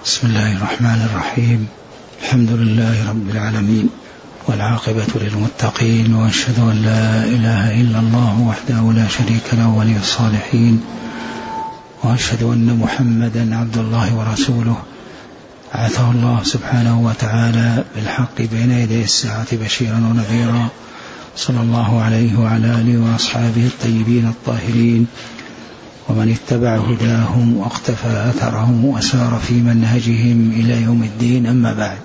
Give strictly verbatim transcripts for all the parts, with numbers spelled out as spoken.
بسم الله الرحمن الرحيم. الحمد لله رب العالمين، والعاقبة للمتقين، وأشهد أن لا إله إلا الله وحده لا شريك له ولي الصالحين، وأشهد أن محمدا عبد الله ورسوله بعثه الله سبحانه وتعالى بالحق بين يدي الساعة بشيرا ونذيرا، صلى الله عليه وعلى آله وأصحابه الطيبين الطاهرين، ومن اتبع هداهم واقتفى أثرهم وسار في منهجهم إلى يوم الدين. أما بعد،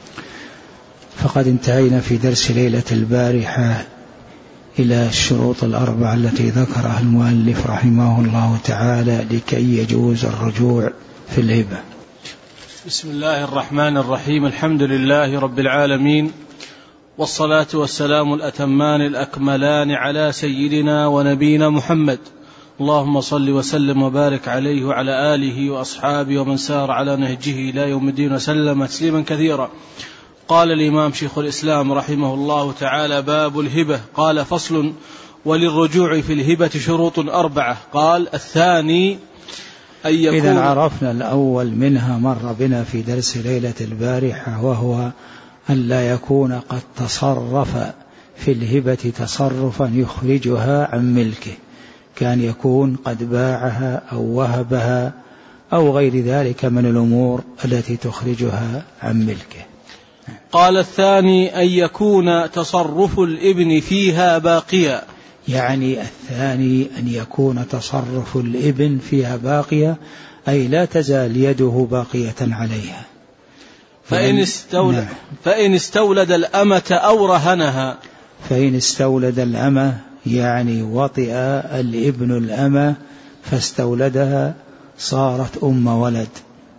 فقد انتهينا في درس ليلة البارحة إلى الشروط الأربعة التي ذكرها المؤلف رحمه الله تعالى لكي يجوز الرجوع في الهبة. بسم الله الرحمن الرحيم. الحمد لله رب العالمين، والصلاة والسلام الأتمان الأكملان على سيدنا ونبينا محمد، اللهم صل وسلم وبارك عليه وعلى آله وأصحابه ومن سار على نهجه إلى يوم الدين وسلم تسليما كثيرا. قال الإمام شيخ الإسلام رحمه الله تعالى: باب الهبة. قال: فصل: وللرجوع في الهبة شروط أربعة. قال: الثاني أن يكون. إذا عرفنا الأول منها مر بنا في درس ليلة البارحة، وهو أن لا يكون قد تصرف في الهبة تصرفا يخرجها عن ملكه، كان يكون قد باعها أو وهبها أو غير ذلك من الأمور التي تخرجها عن ملكه. قال: الثاني أن يكون تصرف الابن فيها باقيا. يعني الثاني أن يكون تصرف الابن فيها باقيا، أي لا تزال يده باقية عليها. فإن استولد, نعم. فإن استولد الأمة أو رهنها. فإن استولد الأمة يعني وطئ الابن الأمة فاستولدها صارت أم ولد.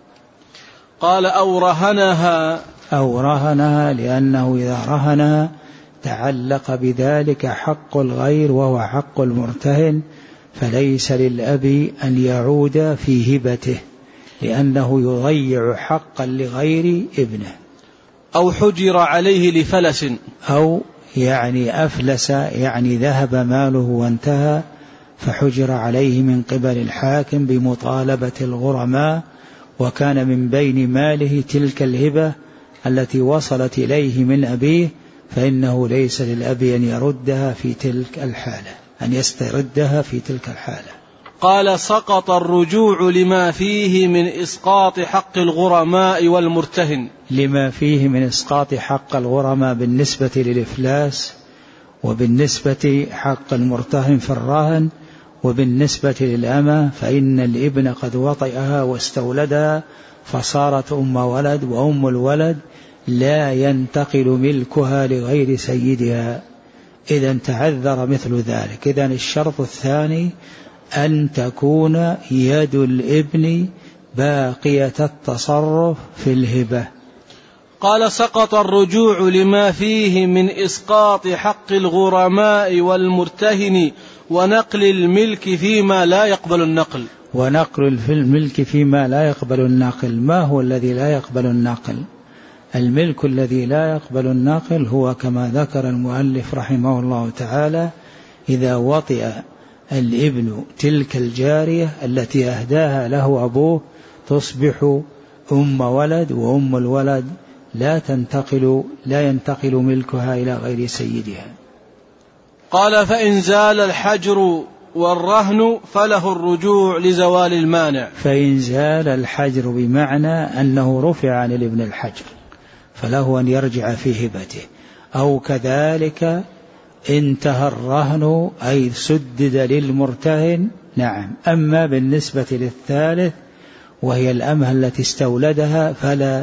قال: أو رهنها. أو رهنها لأنه إذا رهنها تعلق بذلك حق الغير وهو حق المرتهن، فليس للأب أن يعود في هبته لأنه يضيع حقا لغير ابنه. أو حجر عليه لفلس. أو يعني أفلس، يعني ذهب ماله وانتهى، فحجر عليه من قبل الحاكم بمطالبة الغرماء، وكان من بين ماله تلك الهبة التي وصلت إليه من أبيه، فإنه ليس للأب أن يردها في تلك الحالة، أن يستردها في تلك الحالة. قال: سقط الرجوع لما فيه من إسقاط حق الغرماء والمرتهن. لما فيه من إسقاط حق الغرماء بالنسبة للإفلاس، وبالنسبة حق المرتهن في الرهن، وبالنسبة للأمة فإن الابن قد وطئها واستولدها فصارت أم ولد، وأم الولد لا ينتقل ملكها لغير سيدها إذا تعذر مثل ذلك. إذن الشرط الثاني أن تكون يد الابن باقية التصرف في الهبة. قال: سقط الرجوع لما فيه من إسقاط حق الغرماء والمرتهن ونقل الملك فيما لا يقبل النقل. ونقل الملك فيما لا يقبل النقل. ما هو الذي لا يقبل النقل؟ الملك الذي لا يقبل النقل هو كما ذكر المؤلف رحمه الله تعالى: إذا وطئ الابن تلك الجارية التي أهداها له أبوه تصبح أم ولد، وأم الولد لا تنتقل لا ينتقل ملكها إلى غير سيدها. قال: فإن زال الحجر والرهن فله الرجوع لزوال المانع. فإن زال الحجر بمعنى أنه رفع عن الابن الحجر فله أن يرجع في هبته، أو كذلك انتهى الرهن أي سدد للمرتهن. نعم. أما بالنسبة للثالث وهي الأمة التي استولدها فلا،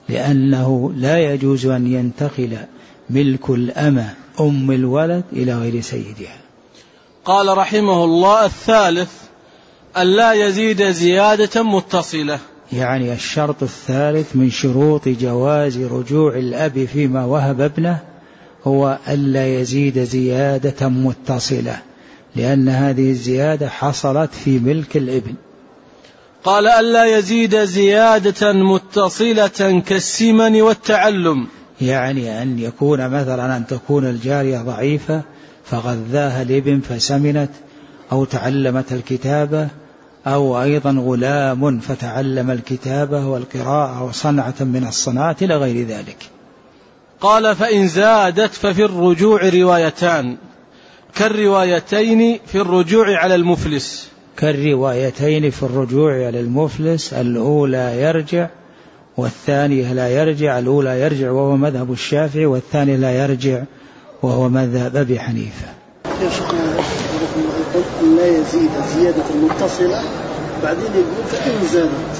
لأنه لا يجوز أن ينتقل ملك الأمة أم الولد إلى غير سيدها. قال رحمه الله: الثالث أن لا يزيد زيادة متصلة. يعني الشرط الثالث من شروط جواز رجوع الأب فيما وهب ابنه هو ألا يزيد زيادة متصلة، لأن هذه الزيادة حصلت في ملك الابن. قال: ألا يزيد زيادة متصلة كالسمن والتعلم. يعني أن يكون مثلا أن تكون الجارية ضعيفة فغذاها الابن فسمنت، أو تعلمت الكتابة، أو أيضا غلام فتعلم الكتابة والقراءة وصنعة من الصناعة إلى غير ذلك. قال فإن زادت ففي الرجوع روايتان كالروايتين في الرجوع على المفلس. كالروايتين في الرجوع على المفلس، الأولى يرجع والثانية لا يرجع. الأولى يرجع وهو مذهب الشافعي، والثانية لا يرجع وهو مذهب أبي حنيفة. يا شيخنا يقول أن لا يزيد زيادة متصلة، بعدين يقول فإن زادت،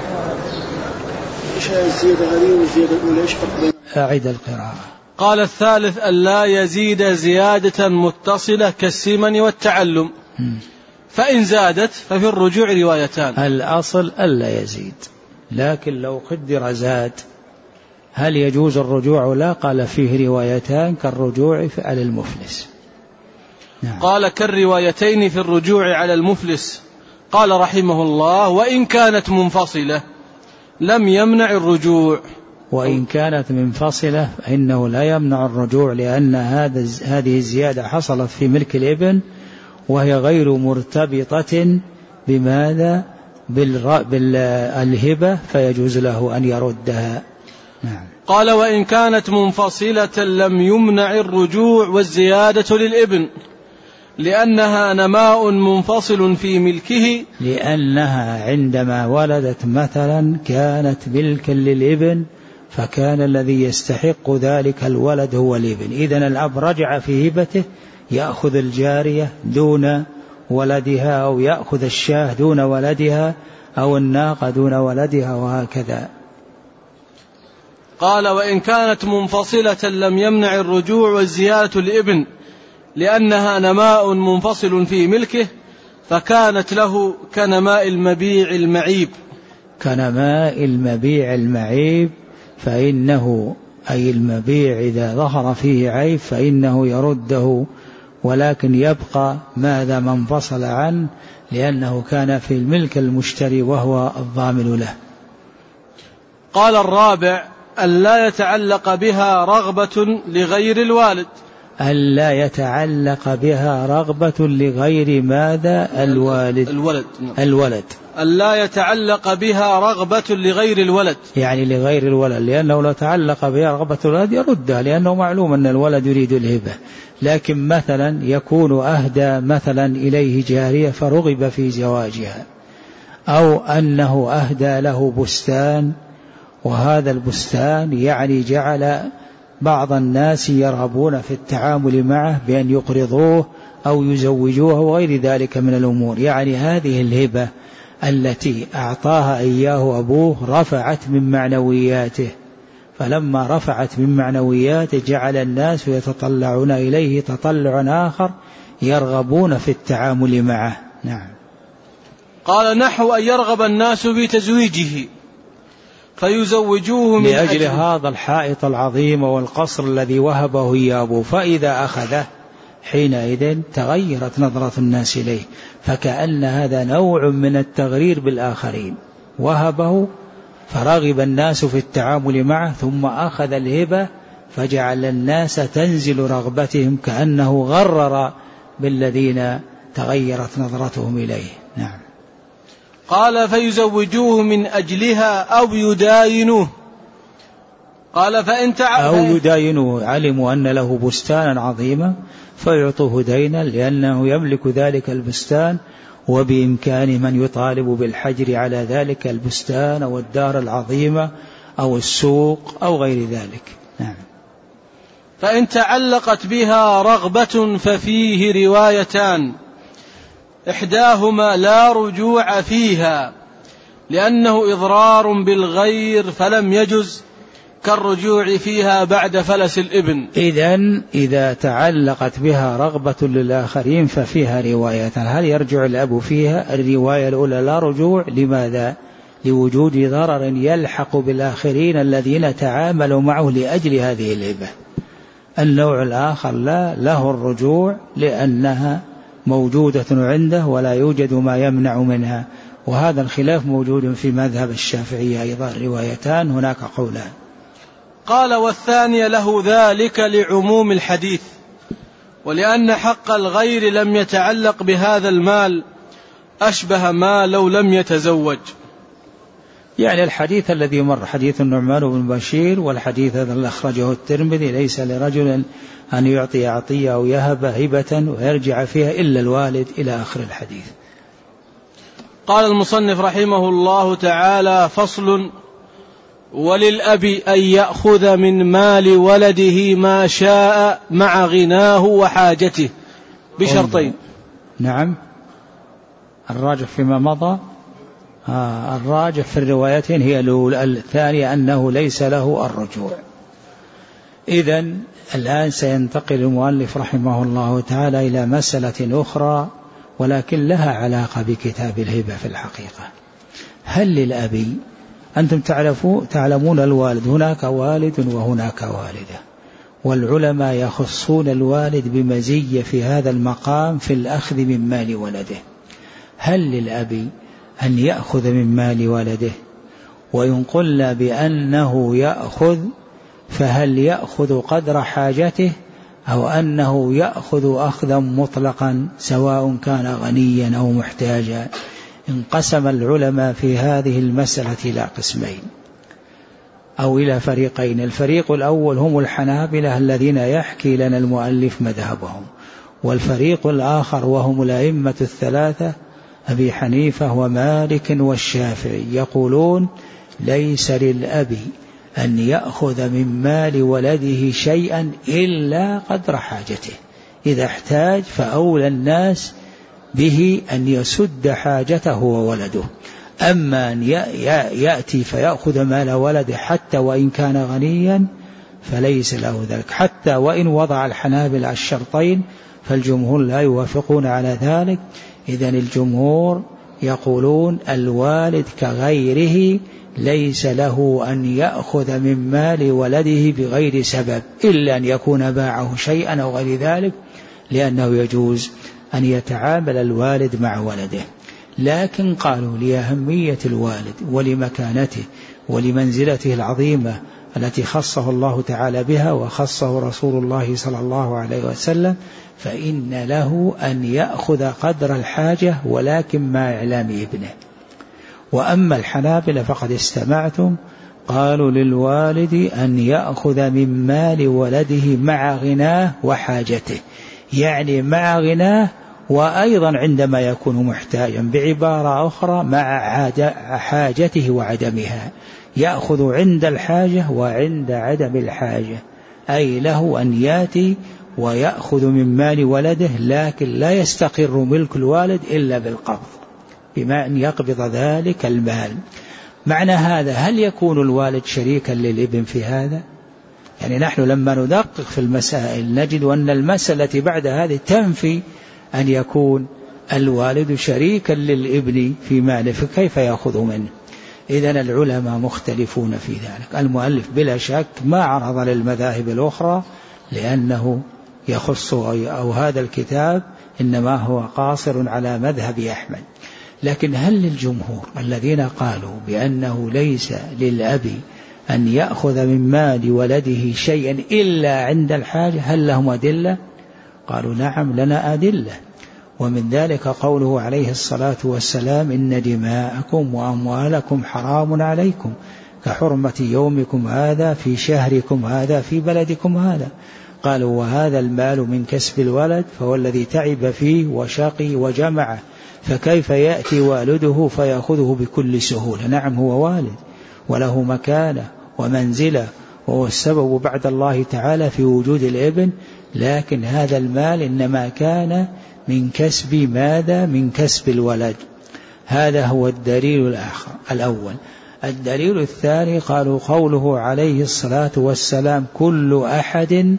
إيش الزيادة هذه والزيادة الأولى إيش فرق بينها؟ أعد القراءة. قال الثالث أن لا يزيد زيادة متصلة كالسمن والتعلم. م. فإن زادت ففي الرجوع روايتان. الأصل ألا يزيد، لكن لو قدر زاد هل يجوز الرجوع لا؟ قال فيه روايتان كالرجوع على المفلس. نعم. قال كالروايتين في الرجوع على المفلس. قال رحمه الله وإن كانت منفصلة لم يمنع الرجوع. وإن كانت منفصلة فإنه لا يمنع الرجوع، لأن هذه الزيادة حصلت في ملك الابن وهي غير مرتبطة بماذا؟ بالهبة، فيجوز له أن يردها. نعم. قال وإن كانت منفصلة لم يمنع الرجوع والزيادة للابن لأنها نماء منفصل في ملكه، لأنها عندما ولدت مثلا كانت ملكا للابن، فكان الذي يستحق ذلك الولد هو الابن. إذن الأب رجع في هبته يأخذ الجارية دون ولدها، أو يأخذ الشاه دون ولدها، أو الناقة دون ولدها، وهكذا. قال وإن كانت منفصلة لم يمنع الرجوع والزيادة لابن لأنها نماء منفصل في ملكه، فكانت له كنماء المبيع المعيب. كنماء المبيع المعيب، فإنه أي المبيع إذا ظهر فيه عيب فإنه يرده، ولكن يبقى ماذا ما انفصل عنه، لأنه كان في الملك المشتري وهو الضامن له. قال الرابع ألا يتعلق بها رغبة لغير الوالد. ألا يتعلق بها رغبة لغير ماذا؟ الوالد. الولد. الولد. ألا يتعلق بها رغبة لغير الولد، يعني لغير الولد، لأنه لو تعلق بها رغبة الولد يردها، لأنه معلوم أن الولد يريد الهبة. لكن مثلا يكون أهدى مثلا إليه جارية فرغب في زواجها، أو أنه أهدى له بستان، وهذا البستان يعني جعل بعض الناس يرغبون في التعامل معه بأن يقرضوه أو يزوجوه وغير ذلك من الأمور. يعني هذه الهبة التي أعطاها إياه أبوه رفعت من معنوياته، فلما رفعت من معنوياته جعل الناس يتطلعون إليه تطلعا آخر، يرغبون في التعامل معه. نعم. قال نحو أن يرغب الناس بتزويجه فيزوجوه من لأجل أجل هذا الحائط العظيم والقصر الذي وهبه إياه، فإذا أخذه حينئذ تغيرت نظرة الناس إليه، فكأن هذا نوع من التغرير بالآخرين. وهبه فرغب الناس في التعامل معه، ثم أخذ الهبة فجعل الناس تنزل رغبتهم، كأنه غرر بالذين تغيرت نظرتهم إليه. نعم. قال فيزوجوه من أجلها أو يداينوه. قال فإن أو يداينوه، علموا أن له بستانا عظيما فيعطوه دينا لأنه يملك ذلك البستان، وبإمكان من يطالب بالحجر على ذلك البستان أو الدار العظيمة أو السوق أو غير ذلك. نعم. فإن تعلقت بها رغبة ففيه روايتان، إحداهما لا رجوع فيها لأنه إضرار بالغير فلم يجز كالرجوع فيها بعد فلس الابن. إذن إذا تعلقت بها رغبة للآخرين ففيها روايتان. هل يرجع الأب فيها؟ الرواية الأولى لا رجوع. لماذا؟ لوجود ضرر يلحق بالآخرين الذين تعاملوا معه لأجل هذه الهبة. النوع الآخر لا له الرجوع لأنها موجودة عنده ولا يوجد ما يمنع منها، وهذا الخلاف موجود في مذهب الشافعية أيضا، روايتان هناك قولان. قال والثانية له ذلك لعموم الحديث، ولأن حق الغير لم يتعلق بهذا المال أشبه ما لو لم يتزوج. يعني الحديث الذي مر حديث النعمان بن بشير والحديث الذي أخرجه الترمذي ليس لرجل أن يعطي عطية أو يهب هبة ويرجع فيها إلا الوالد إلى آخر الحديث. قال المصنف رحمه الله تعالى: فصل: وللأب أن يأخذ من مال ولده ما شاء مع غناه وحاجته بشرطين. نعم، الراجح فيما مضى آه الراجح في الروايتين هي الثانية أنه ليس له الرجوع. إذن الآن سينتقل المؤلف رحمه الله تعالى إلى مسألة أخرى ولكن لها علاقة بكتاب الهبة في الحقيقة. هل للأب، أنتم تعلمون الوالد، هناك والد وهناك والدة، والعلماء يخصون الوالد بمزية في هذا المقام في الأخذ من مال ولده. هل للأب أن يأخذ من مال ولده؟ وينقل بأنه يأخذ، فهل يأخذ قدر حاجته أو أنه يأخذ أخذا مطلقا سواء كان غنيا أو محتاجا؟ انقسم العلماء في هذه المسألة إلى قسمين أو إلى فريقين. الفريق الأول هم الحنابلة الذين يحكي لنا المؤلف مذهبهم، والفريق الآخر وهم الأئمة الثلاثة أبي حنيفة ومالك والشافعي يقولون ليس للأب أن يأخذ من مال ولده شيئا إلا قدر حاجته، إذا احتاج فأولى الناس به أن يسد حاجته وولده. أما أن يأتي فيأخذ مال ولده حتى وإن كان غنيا فليس له ذلك، حتى وإن وضع الحنابلة الشرطين فالجمهور لا يوافقون على ذلك. إذن الجمهور يقولون الوالد كغيره ليس له أن يأخذ من مال ولده بغير سبب إلا أن يكون باعه شيئا أو غير ذلك، لأنه يجوز أن يتعامل الوالد مع ولده. لكن قالوا لأهمية الوالد ولمكانته ولمنزلته العظيمة التي خصه الله تعالى بها وخصه رسول الله صلى الله عليه وسلم، فإن له أن يأخذ قدر الحاجة ولكن مع إعلام ابنه. وأما الحنابلة فقد استمعتم قالوا للوالد أن يأخذ من مال ولده مع غناه وحاجته، يعني مع غناه وأيضا عندما يكون محتاجا، بعبارة أخرى مع حاجته وعدمها، يأخذ عند الحاجة وعند عدم الحاجة، أي له أن يأتي ويأخذ من مال ولده لكن لا يستقر ملك الوالد إلا بالقبض، بما أن يقبض ذلك المال. معنى هذا هل يكون الوالد شريكا للابن في هذا؟ يعني نحن لما ندقق في المسائل نجد أن المسألة بعد هذه تنفي أن يكون الوالد شريكا للابن في ماله، فكيف يأخذ منه؟ إذن العلماء مختلفون في ذلك. المؤلف بلا شك ما عرض للمذاهب الأخرى لأنه يخص أو هذا الكتاب إنما هو قاصر على مذهب أحمد. لكن هل للجمهور الذين قالوا بأنه ليس للأب أن يأخذ من مال ولده شيئا إلا عند الحاجة هل لهم أدلة؟ قالوا نعم لنا أدلة، ومن ذلك قوله عليه الصلاة والسلام إن دماءكم وأموالكم حرام عليكم كحرمة يومكم هذا في شهركم هذا في بلدكم هذا. قالوا وهذا المال من كسب الولد فهو الذي تعب فيه وشقي وجمعه، فكيف يأتي والده فيأخذه بكل سهولة؟ نعم هو والد وله مكانة ومنزلة وهو السبب بعد الله تعالى في وجود الابن، لكن هذا المال إنما كان من كسب ماذا؟ من كسب الولد. هذا هو الدليل الآخر الأول. الدليل الثاني قالوا قوله عليه الصلاة والسلام كل أحد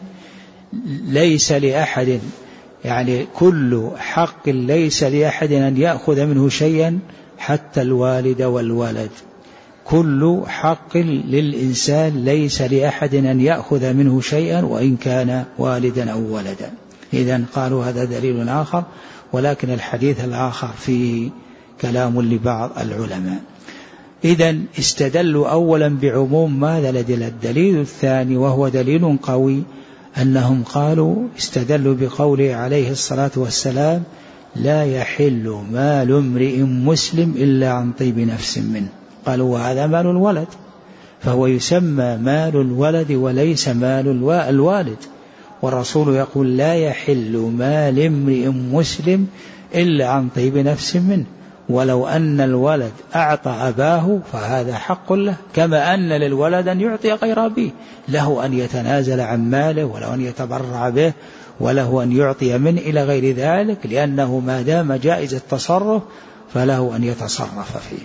ليس لأحد، يعني كل حق ليس لأحد أن يأخذ منه شيئا حتى الوالد والولد، كل حق للإنسان ليس لأحد أن يأخذ منه شيئا وإن كان والدا أو ولدا. إذن قالوا هذا دليل آخر، ولكن الحديث الآخر فيه كلام لبعض العلماء. إذن استدلوا أولا بعموم ماذا لدل. الدليل الثاني وهو دليل قوي أنهم قالوا استدلوا بقوله عليه الصلاة والسلام لا يحل مال امرئ مسلم إلا عن طيب نفس منه. قالوا وهذا مال الولد، فهو يسمى مال الولد وليس مال الوالد. والرسول يقول لا يحل مال امرئ مسلم إلا عن طيب نفس منه، ولو أن الولد أعطى أباه فهذا حق له، كما أن للولد أن يعطي غير أبيه، له أن يتنازل عن ماله، وله أن يتبرع به، وله أن يعطي منه إلى غير ذلك، لأنه ما دام جائز التصرف فله أن يتصرف فيه.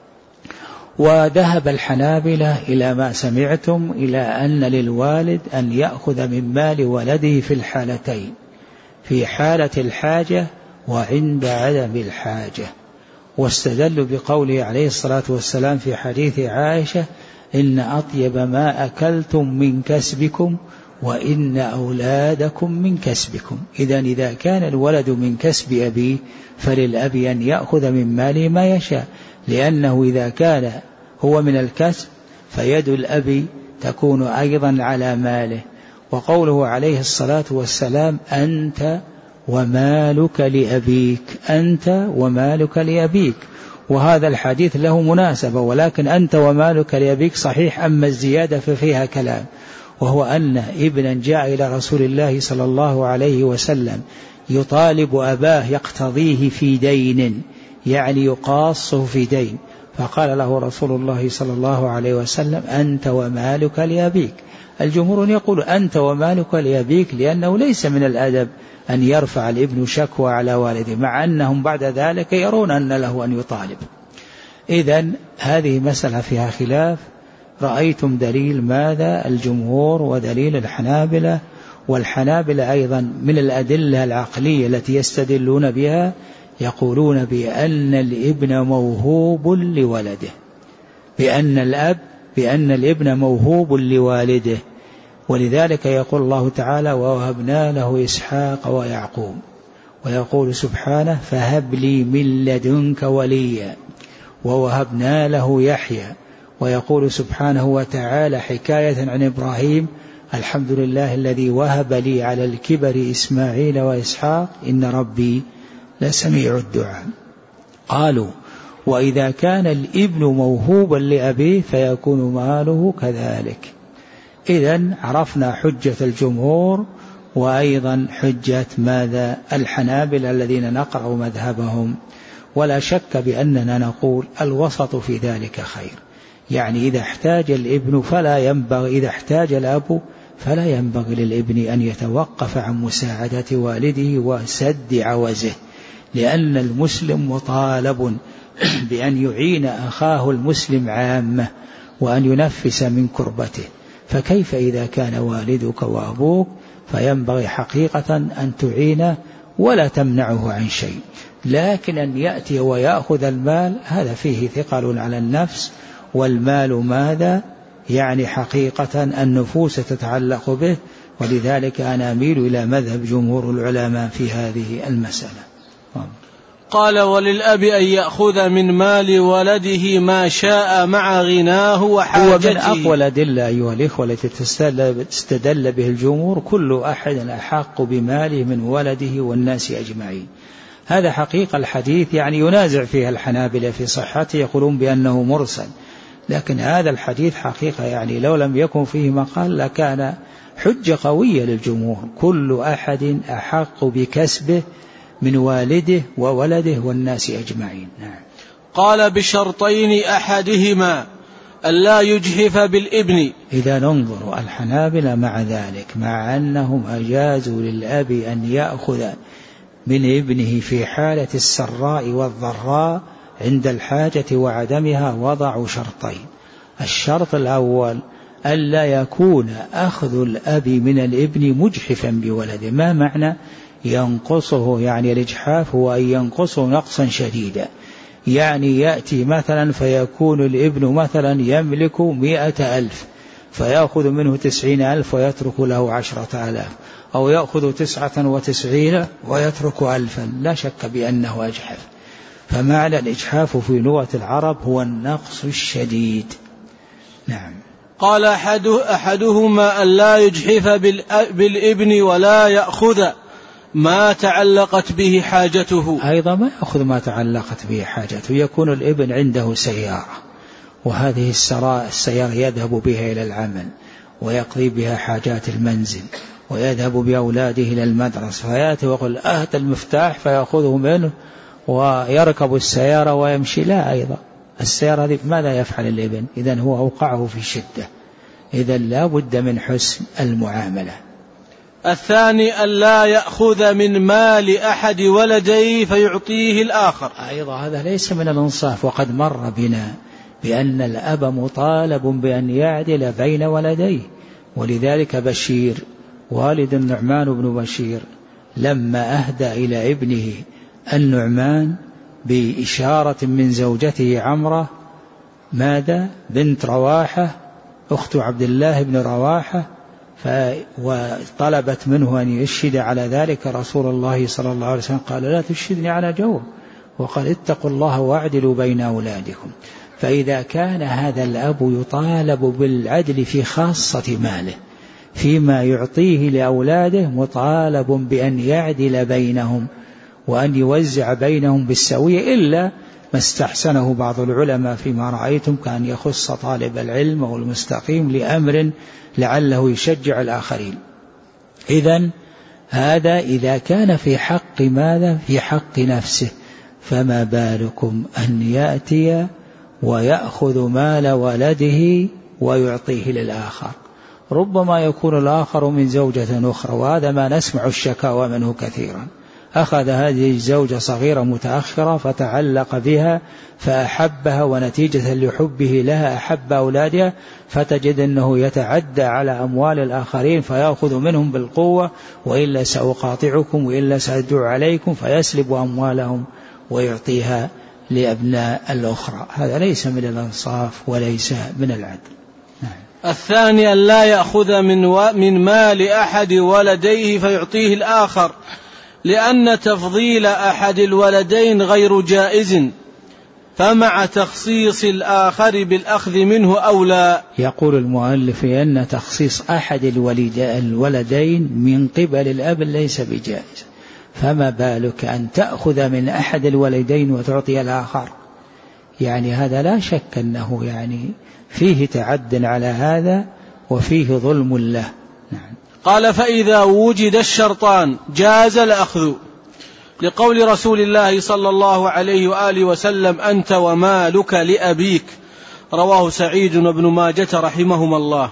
وذهب الحنابلة إلى ما سمعتم إلى أن للوالد أن يأخذ من مال ولده في الحالتين، في حالة الحاجة وعند عدم الحاجة، واستدلوا بقوله عليه الصلاة والسلام في حديث عائشة إن أطيب ما أكلتم من كسبكم وإن أولادكم من كسبكم. إذن إذا كان الولد من كسب أبيه فللأب أن يأخذ من ماله ما يشاء، لأنه إذا كان هو من الكسب فيد الأب تكون أيضا على ماله. وقوله عليه الصلاة والسلام أنت ومالك لأبيك، أنت ومالك لأبيك، وهذا الحديث له مناسبة، ولكن أنت ومالك لأبيك صحيح، أما الزيادة ففيها كلام، وهو أن ابنا جاء إلى رسول الله صلى الله عليه وسلم يطالب أباه يقتضيه في دين، يعني يقاصه في دين، فقال له رسول الله صلى الله عليه وسلم أنت ومالك لأبيك. الجمهور يقول أنت ومالك لأبيك لأنه ليس من الأدب أن يرفع الابن شكوى على والده، مع أنهم بعد ذلك يرون أن له أن يطالب. إذن هذه مسألة فيها خلاف. رأيتم دليل ماذا؟ الجمهور ودليل الحنابلة. والحنابلة أيضا من الأدلة العقلية التي يستدلون بها يقولون بأن الابن موهوب لولده، بأن الأب بأن الابن موهوب لوالده، ولذلك يقول الله تعالى ووهبنا له إسحاق ويعقوب، ويقول سبحانه فهب لي من لدنك وليا، ووهبنا له يحيى، ويقول سبحانه وتعالى حكاية عن إبراهيم الحمد لله الذي وهب لي على الكبر إسماعيل وإسحاق إن ربي لسميع الدعاء. قالوا وإذا كان الابن موهوبا لأبيه فيكون ماله كذلك. إذن عرفنا حجة الجمهور وأيضا حجة ماذا؟ الحنابلة الذين نقرأ مذهبهم. ولا شك بأننا نقول الوسط في ذلك خير، يعني إذا احتاج الابن فلا ينبغي، إذا احتاج الأب فلا ينبغي للابن أن يتوقف عن مساعدة والده وسد عوزه، لأن المسلم مطالب بأن يعين أخاه المسلم عامة وأن ينفس من كربته، فكيف إذا كان والدك وأبوك؟ فينبغي حقيقة أن تعينه ولا تمنعه عن شيء، لكن أن يأتي ويأخذ المال هذا فيه ثقل على النفس، والمال ماذا؟ يعني حقيقة النفوس تتعلق به، ولذلك أنا أميل إلى مذهب جمهور العلماء في هذه المسألة. قال وللأب أن يأخذ من مال ولده ما شاء مع غناه وحاجته. هو من أقوى الأدلة أيها الإخوة التي تستدل به الجمهور كل أحد أحق بماله من ولده والناس أجمعين. هذا حقيقة الحديث يعني ينازع فيها الحنابلة في صحته، يقولون بأنه مرسل، لكن هذا الحديث حقيقة يعني لو لم يكن فيه مقال لكان حجة قوية للجمهور، كل أحد أحق بكسبه من والده وولده والناس أجمعين. نعم. قال بشرطين أحدهما ألا يجهف بالابن. إذا ننظر الحنابلة مع ذلك مع أنهم أجازوا للأب أن يأخذ من ابنه في حالة السراء والضراء عند الحاجة وعدمها، وضعوا شرطين. الشرط الأول ألا يكون أخذ الأب من الابن مجحفا بولده. ما معنى ينقصه؟ يعني الإجحاف هو أن ينقصه نقصا شديدا، يعني يأتي مثلا فيكون الابن مثلا يملك مئة ألف فيأخذ منه تسعين ألف ويترك له عشرة ألاف، أو يأخذ تسعة وتسعين ويترك ألفا، لا شك بأنه أجحف. فمعنى الإجحاف في لغة العرب هو النقص الشديد. نعم. قال أحد أحدهما ألا يجحف بالابن ولا يأخذ ما تعلقت به حاجته. أيضا ما يأخذ ما تعلقت به حاجته. يكون الابن عنده سيارة، وهذه السيارة يذهب بها إلى العمل ويقضي بها حاجات المنزل ويذهب بأولاده إلى المدرسة، فيأتي ويقول أهت المفتاح فيأخذه منه ويركب السيارة ويمشي. لا، أيضا السيارة هذه ماذا يفعل الابن؟ إذن هو أوقعه في شدة. إذن لا بد من حسن المعاملة. الثاني ألا يأخذ من مال أحد ولديه فيعطيه الآخر. أيضا هذا ليس من الإنصاف، وقد مر بنا بأن الأب مطالب بأن يعدل بين ولديه. ولذلك بشير والد النعمان بن بشير لما أهدى إلى ابنه النعمان بإشارة من زوجته عمرة ماذا بنت رواحة أخت عبد الله بن رواحة، وطلبت منه أن يشهد على ذلك رسول الله صلى الله عليه وسلم، قال لا تشهدني على جور، وقال اتقوا الله واعدلوا بين أولادكم. فإذا كان هذا الأب يطالب بالعدل في خاصة ماله فيما يعطيه لأولاده، مطالب بأن يعدل بينهم وأن يوزع بينهم بالسوية، إلا ما استحسنه بعض العلماء فيما رأيتم كان يخص طالب العلم أو المستقيم لأمر لعله يشجع الآخرين. إذن هذا إذا كان في حق ماذا؟ في حق نفسه، فما بالكم أن يأتي ويأخذ مال ولده ويعطيه للآخر؟ ربما يكون الآخر من زوجة أخرى، وهذا ما نسمع الشكاوى منه كثيرا. أخذ هذه الزوجة صغيرة متأخرة فتعلق بها فأحبها، ونتيجة لحبه لها أحب أولادها، فتجد أنه يتعدى على أموال الآخرين فيأخذ منهم بالقوة، وإلا سأقاطعكم وإلا سأدعو عليكم، فيسلب أموالهم ويعطيها لأبناء الأخرى. هذا ليس من الإنصاف وليس من العدل. الثاني أن لا يأخذ من, و... من مال أحد ولديه فيعطيه الآخر، لأن تفضيل أحد الولدين غير جائز، فمع تخصيص الآخر بالأخذ منه أولى. يقول المؤلف أن تخصيص أحد الولدين من قبل الأب ليس بجائز، فما بالك أن تأخذ من أحد الولدين وتعطي الآخر؟ يعني هذا لا شك أنه يعني فيه تعد على هذا وفيه ظلم له. نعم. قال فإذا وجد الشرطان جاز الأخذ، لقول رسول الله صلى الله عليه وآله وسلم أنت ومالك لأبيك، رواه سعيد وابن ماجة رحمهما الله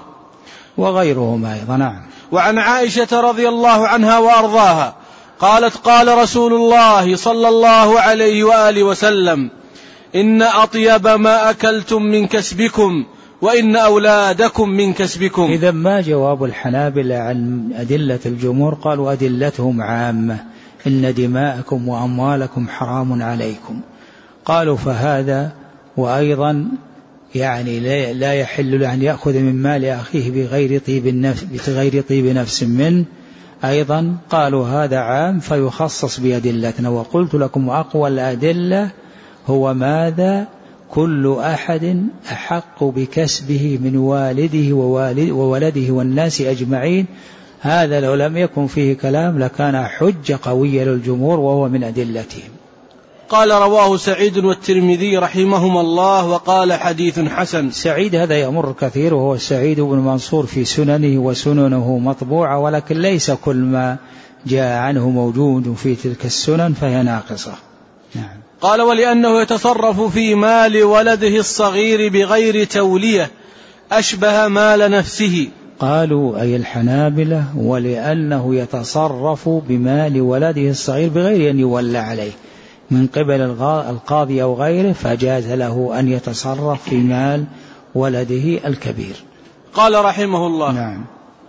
وغيرهما أيضا. نعم. وعن عائشة رضي الله عنها وأرضاها قالت قال رسول الله صلى الله عليه وآله وسلم إن أطيب ما أكلتم من كسبكم وإن أولادكم من كسبكم. إذا ما جواب الحنابلة عن أدلة الجمهور؟ قالوا أدلتهم عامة، إن دماءكم وأموالكم حرام عليكم. قالوا فهذا، وأيضا يعني لا يحل له أن يأخذ من مال أخيه بغير طيب النفس بغير طيب نفس منه. أيضا قالوا هذا عام فيخصص بأدلتنا. وقلت لكم أقوى الأدلة هو ماذا؟ كل أحد أحق بكسبه من والده وولده والناس أجمعين. هذا لو لم يكن فيه كلام لكان حجة قوية للجمهور، وهو من أدلتهم. قال رواه سعيد والترمذي رحمهما الله وقال حديث حسن. سعيد هذا يمر كثير، وهو سعيد بن منصور في سننه، وسننه مطبوعة، ولكن ليس كل ما جاء عنه موجود في تلك السنن فهي ناقصة. نعم. قال ولأنه يتصرف في مال ولده الصغير بغير تولية أشبه مال نفسه. قالوا أي الحنابلة ولأنه يتصرف بمال ولده الصغير بغير أن يولى عليه من قبل القاضي أو غيره، فجاز له أن يتصرف في مال ولده الكبير. قال رحمه الله. نعم.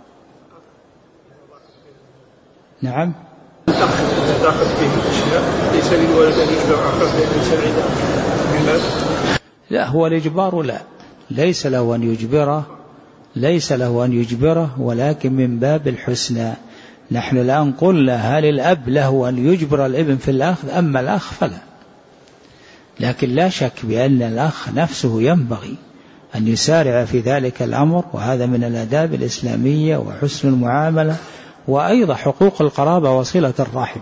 نعم. تأخذ به الأشياء ليس للولد أن يجبر أخذ بأن سعيد بمال. لا، هو الإجبار لا، ليس له أن يجبره، ليس له أن يجبره، ولكن من باب الحسنى. نحن الآن قلنا هل الأب له أن يجبر الابن في الأخذ؟ أما الأخ فلا. لكن لا شك بأن الأخ نفسه ينبغي أن يسارع في ذلك الأمر، وهذا من الآداب الإسلامية وحسن المعاملة وأيضا حقوق القرابة وصلة الرحم،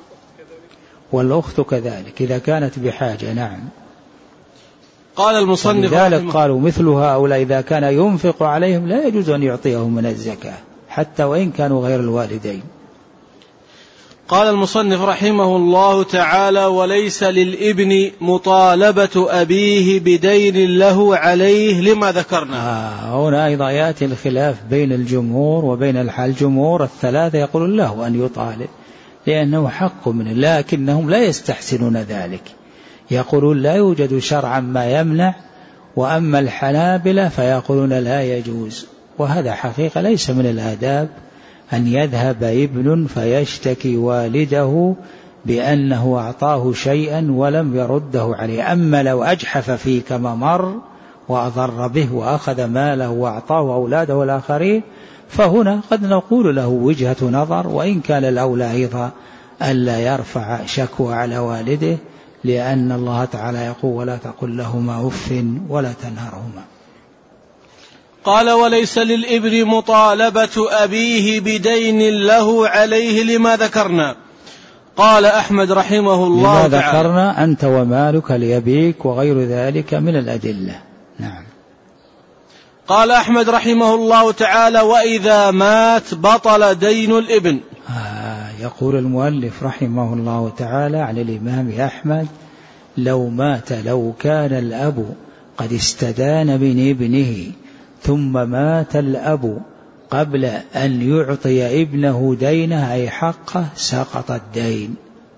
والأخت كذلك إذا كانت بحاجة. نعم. قال المصنف لذلك قالوا مثل هؤلاء إذا كان ينفق عليهم لا يجوز أن يعطيهم من الزكاة حتى وإن كانوا غير الوالدين. قال المصنف رحمه الله تعالى: وليس للابن مطالبة أبيه بدين له عليه لما ذكرنا. آه هنا أيضا يأتي الخلاف بين الجمهور وبين الحال. الجمهور الثلاثة يقولون له أن يطالب لأنه حق منه، لكنهم لا يستحسنون ذلك، يقولون لا يوجد شرعا ما يمنع، وأما الحنابلة فيقولون لا يجوز. وهذا حقيقة ليس من الآداب أن يذهب ابن فيشتكي والده بأنه أعطاه شيئا ولم يرده عليه. أما لو أجحف فيه كما مر وأضر به وأخذ ماله وأعطاه أولاده الآخرين فهنا قد نقول له وجهة نظر، وإن كان الأولى أيضا ألا يرفع شكوى على والده، لأن الله تعالى يقول: ولا تقل لهما أف ولا تنهرهما. قال: وليس للابن مطالبة أبيه بدين له عليه لما ذكرنا. قال أحمد رحمه الله لما تعالى: ذكرنا أنت ومالك لأبيك وغير ذلك من الأدلة. نعم. قال أحمد رحمه الله تعالى: وإذا مات بطل دين الابن. آه يقول المؤلف رحمه الله تعالى عن الإمام أحمد: لو مات لو كان الأب قد استدان من ابنه ثم مات الأب قبل أن يعطي ابنه دينه أي حقه سقط الدين،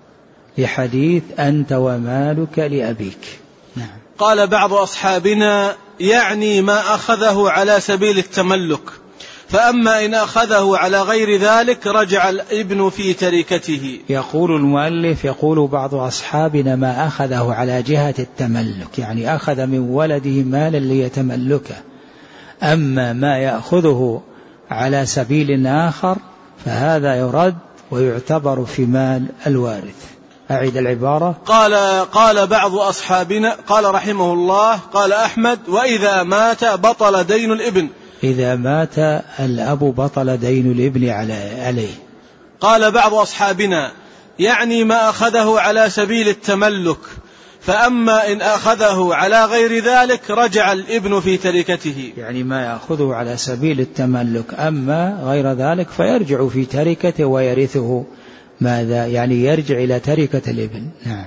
لحديث أنت ومالك لأبيك. نعم. قال بعض أصحابنا: يعني ما أخذه على سبيل التملك، فأما إن أخذه على غير ذلك رجع الابن في تركته. يقول المؤلف: يقول بعض أصحابنا ما أخذه على جهة التملك، يعني أخذ من ولده مالا ليتملكه، أما ما يأخذه على سبيل آخر فهذا يرد ويعتبر في مال الوارث. أعيد العبارة. قال قال بعض أصحابنا، قال رحمه الله، قال أحمد: وإذا مات بطل دين الابن. إذا مات الأب بطل دين الابن عليه. قال بعض أصحابنا: يعني ما أخذه على سبيل التملك، فأما إن أخذه على غير ذلك رجع الابن في تركته. يعني ما يأخذه على سبيل التملك، أما غير ذلك فيرجع في تركته ويرثه. ماذا يعني؟ يرجع إلى تركة الابن. نعم.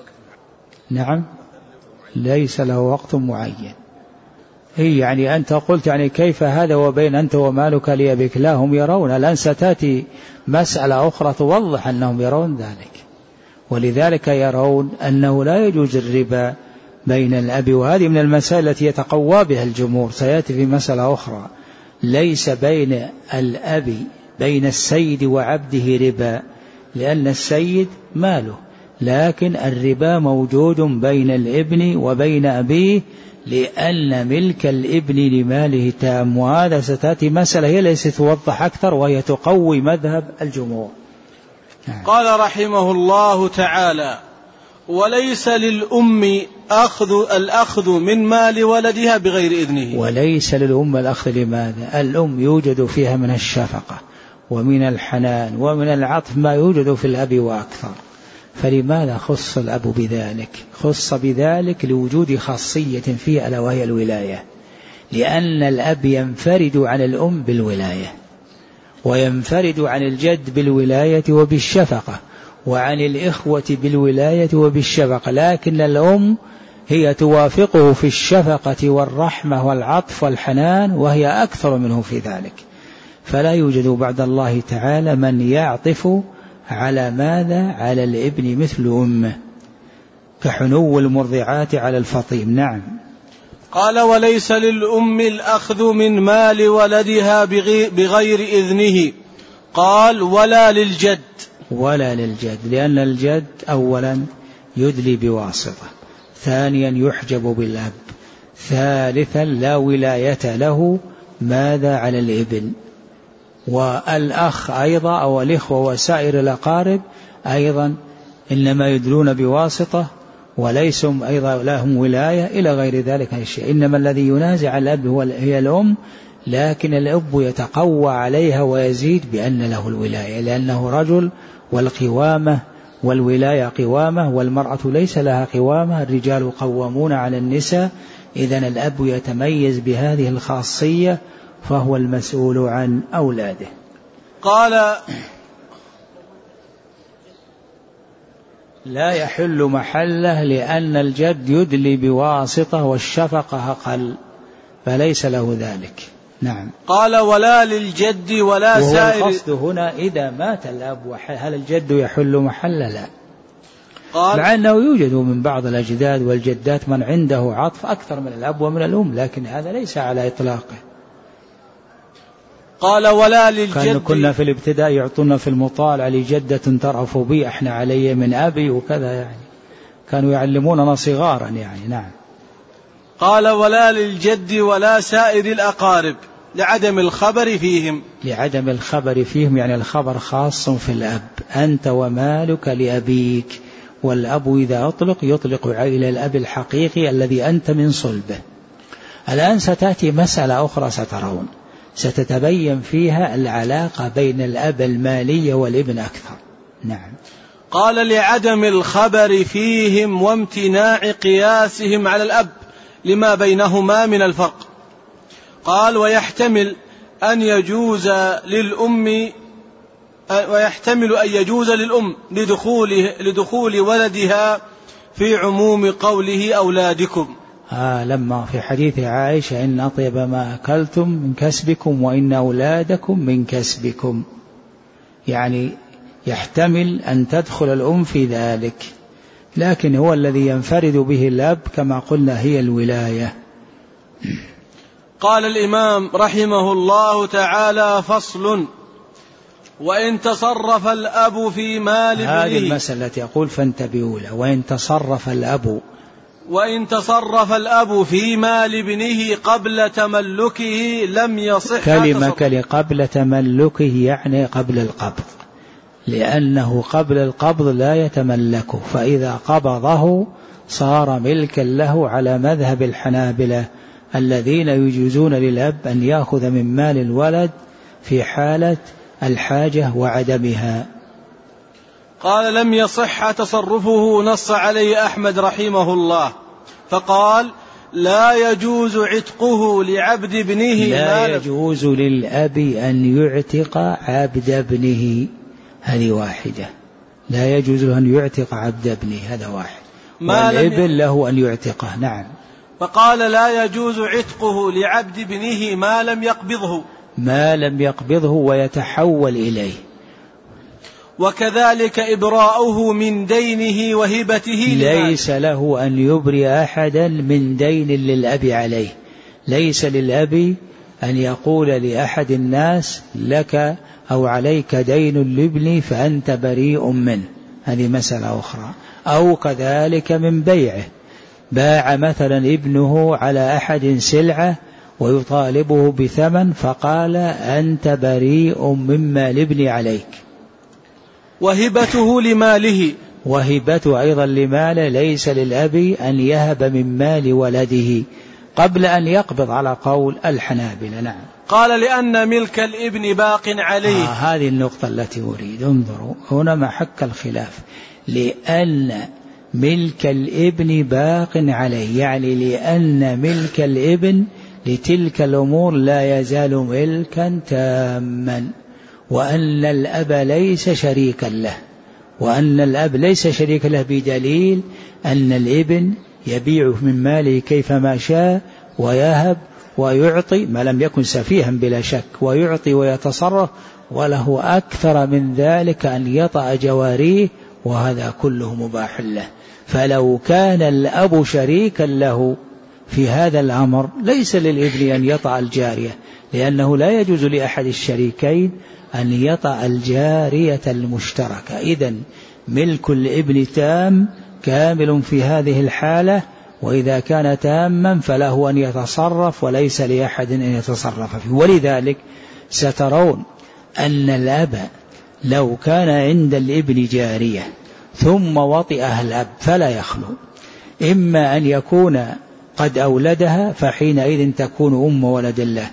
نعم ليس له وقت معين. هي يعني أنت قلت يعني كيف هذا وبين أنت ومالك لأبيك؟ لا، هم يرون. الآن ستأتي مسألة أخرى توضح أنهم يرون ذلك، ولذلك يرون أنه لا يجوز الربا بين الأب، وهذه من المسائل التي يتقوى بها الجمهور. سيأتي في مسألة أخرى: ليس بين الأب بين السيد وعبده ربا، لأن السيد ماله، لكن الربا موجود بين الابن وبين أبيه لأن ملك الابن لماله تام. وهذا ستأتي مسألة هي ليست توضح أكثر وهي تقوي مذهب الجمهور. قال رحمه الله تعالى: وليس للأم أخذ الأخذ من مال ولدها بغير إذنه. وليس للأم الأخذ. لماذا؟ الأم يوجد فيها من الشفقة ومن الحنان ومن العطف ما يوجد في الأب وأكثر، فلماذا خص الأب بذلك؟ خص بذلك لوجود خاصية فيه ألا وهي الولاية، لأن الأب ينفرد عن الأم بالولاية، وينفرد عن الجد بالولاية وبالشفقة، وعن الإخوة بالولاية وبالشفقة، لكن الأم هي توافقه في الشفقة والرحمة والعطف والحنان وهي أكثر منه في ذلك. فلا يوجد بعد الله تعالى من يعطف على ماذا؟ على الابن مثل أمه، كحنو المرضعات على الفطيم. نعم. قال: وليس للأم الأخذ من مال ولدها بغير إذنه. قال: ولا للجد. ولا للجد، لأن الجد أولا يدلي بواسطة، ثانيا يحجب بالأب، ثالثا لا ولاية له ماذا على الابن. والأخ أيضا أو الإخوة وسائر الأقارب أيضا إنما يدلون بواسطة وليسوا أيضا لهم ولاية إلى غير ذلك الشيء. إنما الذي ينازع الأب هي الأم، لكن الأب يتقوى عليها ويزيد بأن له الولاية، لأنه رجل والقوامة والولاية قوامة، والمرأة ليس لها قوامة، الرجال قوامون على النساء. إذن الأب يتميز بهذه الخاصية فهو المسؤول عن أولاده. قال لا يحل محله لأن الجد يدلي بواسطة والشفقة أقل، فليس له ذلك. نعم. قال ولا للجد ولا سائر. القصد هنا إذا مات الأب هل الجد يحل محله؟ لا. قال مع أنه يوجد من بعض الأجداد والجدات من عنده عطف أكثر من الأب ومن الأم، لكن هذا ليس على إطلاقه. قال ولا للجد. كنا في الابتداء يعطونا في المطالعة لجدة ترأف بي احنا علي من أبي وكذا، يعني كانوا يعلموننا صغارا يعني. نعم. قال ولا للجد ولا سائر الأقارب لعدم الخبر فيهم. لعدم الخبر فيهم يعني الخبر خاص في الأب، أنت ومالك لأبيك، والأب إذا أطلق يطلق إلى الأب الحقيقي الذي أنت من صلبه. الآن ستأتي مسألة أخرى سترون ستتبين فيها العلاقة بين الأب المالية والابن أكثر. نعم. قال لعدم الخبر فيهم وامتناع قياسهم على الأب لما بينهما من الفرق. قال ويحتمل أن يجوز للأم ويحتمل أن يجوز للأم لدخول, لدخول ولدها في عموم قوله أولادكم. آه لما في حديث عائشة إن أطيب ما أكلتم من كسبكم وإن أولادكم من كسبكم، يعني يحتمل أن تدخل الأم في ذلك، لكن هو الذي ينفرد به الأب كما قلنا هي الولاية. قال الإمام رحمه الله تعالى فصل وإن تصرف الأب في مال ابنه. هذه المسألة التي يقول فانتبهوا له. وإن تصرف الأب وإن تصرف الأب في مال ابنه قبل تملكه لم يصح. كلمة قبل تملكه يعني قبل القبض، لأنه قبل القبض لا يتملكه، فإذا قبضه صار ملكا له على مذهب الحنابلة الذين يجوزون للأب أن يأخذ من مال الولد في حالة الحاجة وعدمها. قال لم يصح تصرفه، نص عليه أحمد رحمه الله فقال لا يجوز عتقه لعبد ابنه. لا يجوز للأب أن يعتق عبد ابنه، هذه واحدة. لا يجوز له أن يعتق عبد ابنه، هذا واحد. والابن له أن يعتقه. نعم. فقال لا يجوز عتقه لعبد ابنه ما لم يقبضه ما لم يقبضه ويتحول إليه. وكذلك إبراؤه من دينه وهبته. ليس له أن يبرئ أحدا من دين للأب عليه. ليس للأب أن يقول لأحد الناس لك أو عليك دين لابني فأنت بريء منه، هذه مسألة أخرى. أو كذلك من بيعه، باع مثلا ابنه على أحد سلعة ويطالبه بثمن فقال أنت بريء مما لابني عليك. وهبته لماله. وهبته أيضا لماله، ليس للأب أن يهب من مال ولده قبل أن يقبض على قول الحنابلة. نعم. قال لأن ملك الابن باق عليه. آه هذه النقطة التي أريد. انظروا هنا ما حك الخلاف. لأن ملك الابن باق عليه، يعني لأن ملك الابن لتلك الأمور لا يزال ملكا تاما، وأن الأب ليس شريكا له، وأن الأب ليس شريكا له بدليل أن الابن يبيع من ماله كيفما شاء ويهب ويعطي ما لم يكن سفيها بلا شك، ويعطي ويتصرف، وله أكثر من ذلك أن يطأ جواريه، وهذا كله مباح له. فلو كان الأب شريكا له في هذا الأمر ليس للابن أن يطأ الجارية، لأنه لا يجوز لأحد الشريكين أن يطأ الجارية المشتركة. إذن ملك الابن تام كامل في هذه الحالة، وإذا كان تاما فله أن يتصرف وليس لأحد أن يتصرف فيه. ولذلك سترون أن الأب لو كان عند الابن جارية ثم وطئها الأب فلا يخلو، إما أن يكون قد أولدها فحينئذ تكون أم ولد له،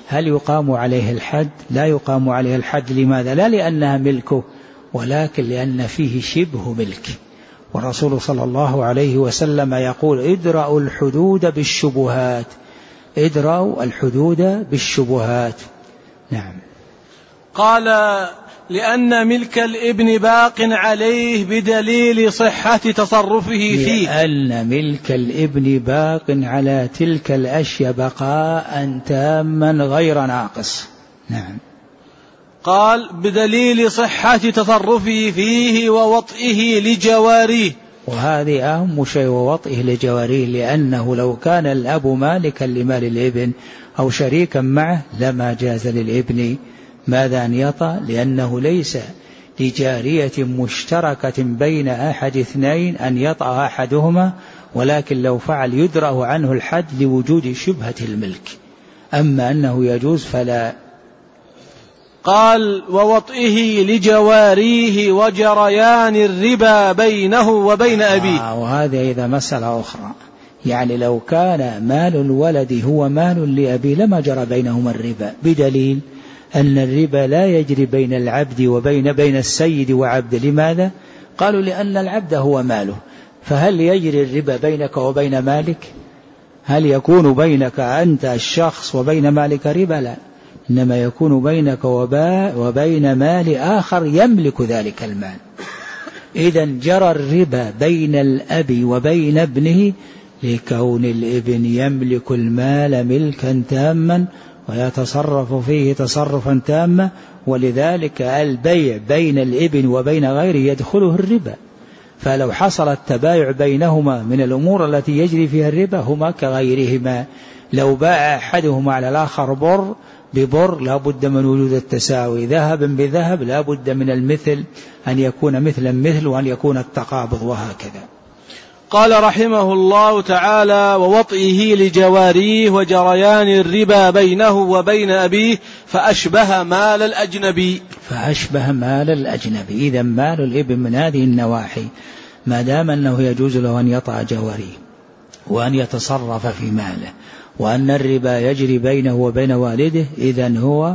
هل يقام عليه الحد؟ لا يقام عليه الحد. لماذا؟ لا لأنها ملكه، ولكن لأن فيه شبه ملك. والرسول صلى الله عليه وسلم يقول ادرأوا الحدود بالشبهات، ادرأوا الحدود بالشبهات. نعم. قال لأن ملك الابن باق عليه بدليل صحة تصرفه فيه. لأن ملك الابن باق على تلك الأشياء بقاء تاما غير ناقص. نعم. قال بدليل صحة تصرفه فيه ووطئه لجواريه. وهذه أهم شيء، ووطئه لجواريه، لأنه لو كان الأب مالكا لمال الابن أو شريكا معه لما جاز للابن ماذا أن يطأ، لأنه ليس لجارية مشتركة بين أحد اثنين أن يطأ أحدهما، ولكن لو فعل يدرأ عنه الحد لوجود شبهة الملك، أما أنه يجوز فلا. قال ووطئه لجواريه وجريان الربا بينه وبين أبيه. آه وهذا إذا مسألة أخرى، يعني لو كان مال الولد هو مال لأبيه لما جرى بينهما الربا، بدليل أن الربا لا يجري بين العبد وبين بين السيد وعبد. لماذا؟ قالوا لأن العبد هو ماله. فهل يجري الربا بينك وبين مالك؟ هل يكون بينك أنت الشخص وبين مالك ربا؟ لا، إنما يكون بينك وبين مال آخر يملك ذلك المال. إذن جرى الربا بين الأب وبين ابنه لكون الابن يملك المال ملكا تاما ويتصرف فيه تصرفا تاما، ولذلك البيع بين الابن وبين غيره يدخله الربا. فلو حصل التبايع بينهما من الأمور التي يجري فيها الربا هما كغيرهما. لو باع أحدهما على الآخر بر ببر لا بد من وجود التساوي، ذهبا بذهب لا بد من المثل، أن يكون مثلا مثل، وأن يكون التقابض، وهكذا. قال رحمه الله تعالى ووطئه لجواريه وجريان الربا بينه وبين أبيه فأشبه مال الأجنبي. فأشبه مال الأجنبي. إذا مال الابن من هذه النواحي ما دام أنه يجوز له أن يطأ جواريه وأن يتصرف في ماله وأن الربا يجري بينه وبين والده، إذن هو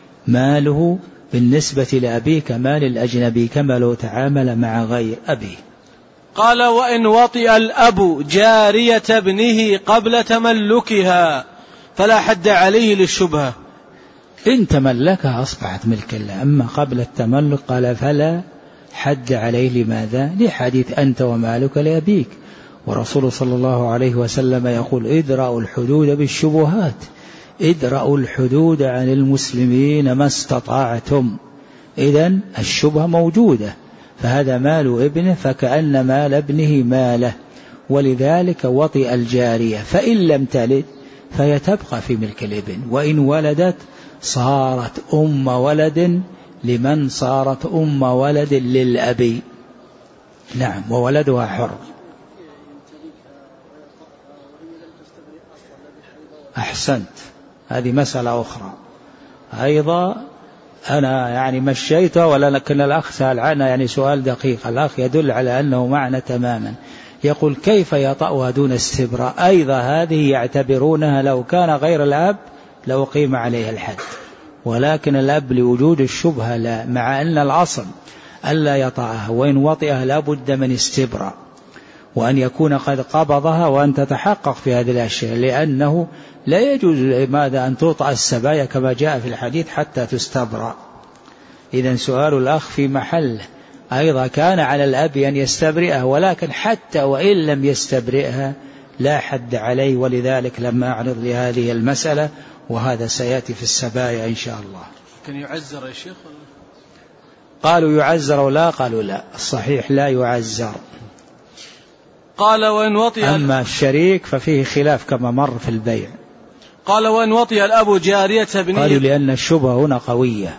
ماله بالنسبة لأبيه كمال الأجنبي كما لو تعامل مع غير أبيه. قال وإن وطئ الأب جارية ابنه قبل تملكها فلا حد عليه للشبهة. إن تملكها أصبحت ملكا له، أما قبل التملك قال فلا حد عليه. لماذا؟ لحديث أنت ومالك لأبيك، ورسول صلى الله عليه وسلم يقول ادرأوا الحدود بالشبهات، ادرأوا الحدود عن المسلمين ما استطعتم. إذن الشبهة موجودة، فهذا مال ابنه فكأن مال ابنه ماله، ولذلك وطئ الجارية. فإن لم تلد فهي تبقى في ملك الابن، وإن ولدت صارت أم ولد لمن صارت أم ولد للأبي. نعم، وولدها حر. أحسنت، هذه مسألة أخرى أيضا. أنا يعني مشيته، ولكن الأخ سأل عنها يعني سؤال دقيق. الأخ يدل على أنه معنى تماما، يقول كيف يطأها دون استبراء؟ أيضا هذه يعتبرونها لو كان غير الأب لو قيم عليها الحد، ولكن الأب لوجود الشبهة لا، مع أن الأصل ألا يطأها، وإن وطئها لا بد من استبراء، وأن يكون قد قبضها وأن تتحقق في هذه الأشياء، لأنه لا يجوز ماذا أن تطأ السبايا كما جاء في الحديث حتى تستبرأ. إذن سؤال الأخ في محله. أيضا كان على الأب أن يستبرئها، ولكن حتى وإن لم يستبرئها لا حد عليه، ولذلك لما أعرض لهذه المسألة، وهذا سيأتي في السبايا إن شاء الله. كان يعزر يا شيخ؟ قالوا يعزر ولا قالوا لا، الصحيح لا يعزر. قال وإن وطئ أما الشريك ففيه خلاف كما مر في البيع. قال وإن وطئ الأب جارية ابنه، قالوا لأن الشبهة هنا قوية.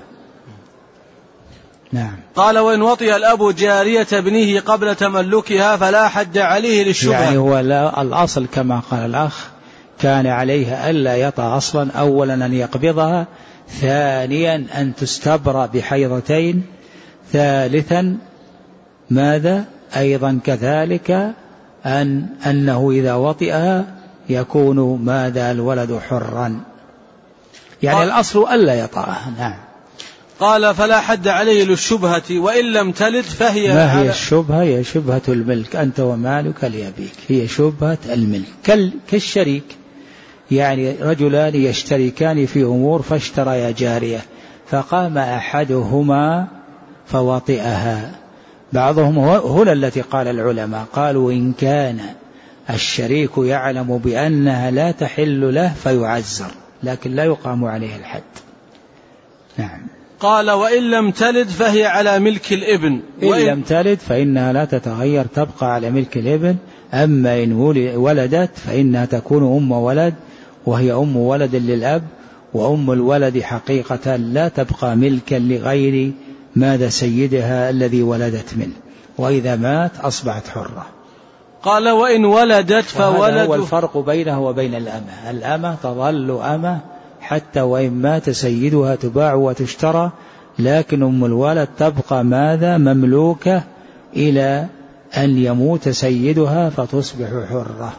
نعم. قال وإن وطئ الأب جارية ابنه قبل تملكها فلا حد عليه للشبهة. يعني هو لا، الأصل كما قال الأخ كان عليها ألا يطأ أصلا، أولا أن يقبضها، ثانيا أن تستبرأ بحيضتين، ثالثا ماذا أيضا كذلك أن أنه إذا وطئها يكون ماذا الولد حرا. يعني الأصل ألا يطأها. نعم. قال فلا حد عليه للشبهة وإن لم تلد فهي. ما هي الشبهة؟ هي شبهة الملك، أنت ومالك لأبيك، هي شبهة الملك كالشريك، يعني رجلان يشتركان في أمور فاشتريا جارية فقام أحدهما فوطئها. بعضهم هنا التي قال العلماء قالوا إن كان الشريك يعلم بأنها لا تحل له فيعزر لكن لا يقام عليه الحد. نعم. قال وإن لم تلد فهي على ملك الابن. إن لم تلد فإنها لا تتغير تبقى على ملك الابن. أما إن ولدت فإنها تكون أم ولد وهي أم ولد للأب، وأم الولد حقيقة لا تبقى ملكا لغير ماذا سيدها الذي ولدت منه، وإذا مات أصبحت حرة. قال وإن ولدت فولد. هو الفرق بينه وبين الأمة. الأمة تظل أمة حتى وإن مات سيدها تباع وتشترى، لكن أم الولد تبقى ماذا مملوكة إلى أن يموت سيدها فتصبح حرة.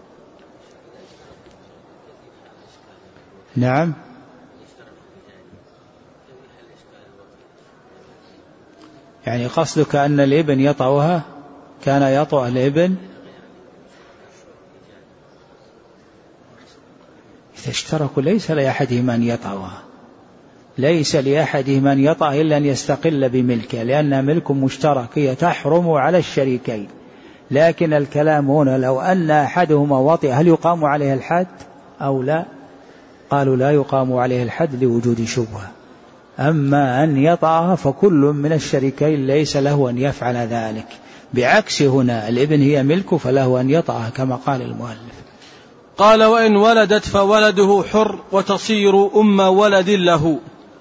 نعم. يعني قصدك أن الابن يطأها، كان يطأ الابن إذا اشتركوا ليس لأحدهما أن يطأها، ليس لأحدهما أن يطأ إلا أن يستقل بملكه لأنها ملك مشترك هي تحرم على الشريكين. لكن الكلام هنا لو أن أحدهما وطئ هل يقام عليه الحد أو لا؟ قالوا لا يقام عليه الحد لوجود شبهة. أما أن يطأها فكل من الشريكين ليس له أن يفعل ذلك، بعكس هنا الابن هي ملكه فله أن يطأها كما قال المؤلف. قال وإن ولدت فولده حر وتصير أم ولد له.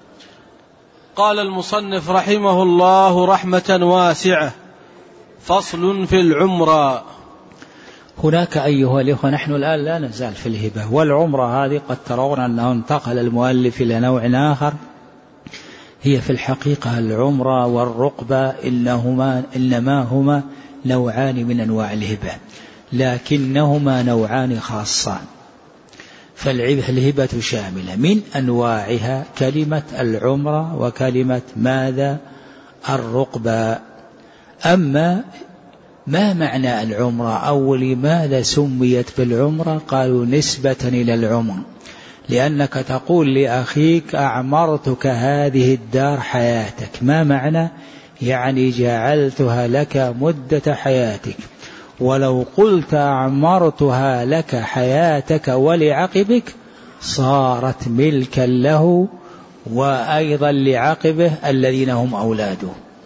قال المصنف رحمه الله رحمة واسعة: فصل في العمرة. هناك أيها الإخوة نحن الآن لا نزال في الهبة، والعمرة هذه قد ترون أنه انتقل المؤلف إلى نوع آخر، هي في الحقيقة العمرة والرقبة إنهما إنما هما نوعان من أنواع الهبة، لكنهما نوعان خاصان. فالهبة شاملة من أنواعها كلمة العمرة وكلمة ماذا الرقبة. أما ما معنى العمرة أو لماذا سميت بالعمرة؟ قالوا نسبة إلى العمر، لأنك تقول لأخيك أعمرتك هذه الدار حياتك. ما معنى؟ يعني جعلتها لك مدة حياتك. ولو قلت أعمرتها لك حياتك ولعقبك صارت ملكا له وأيضا لعقبه الذين هم أولاده.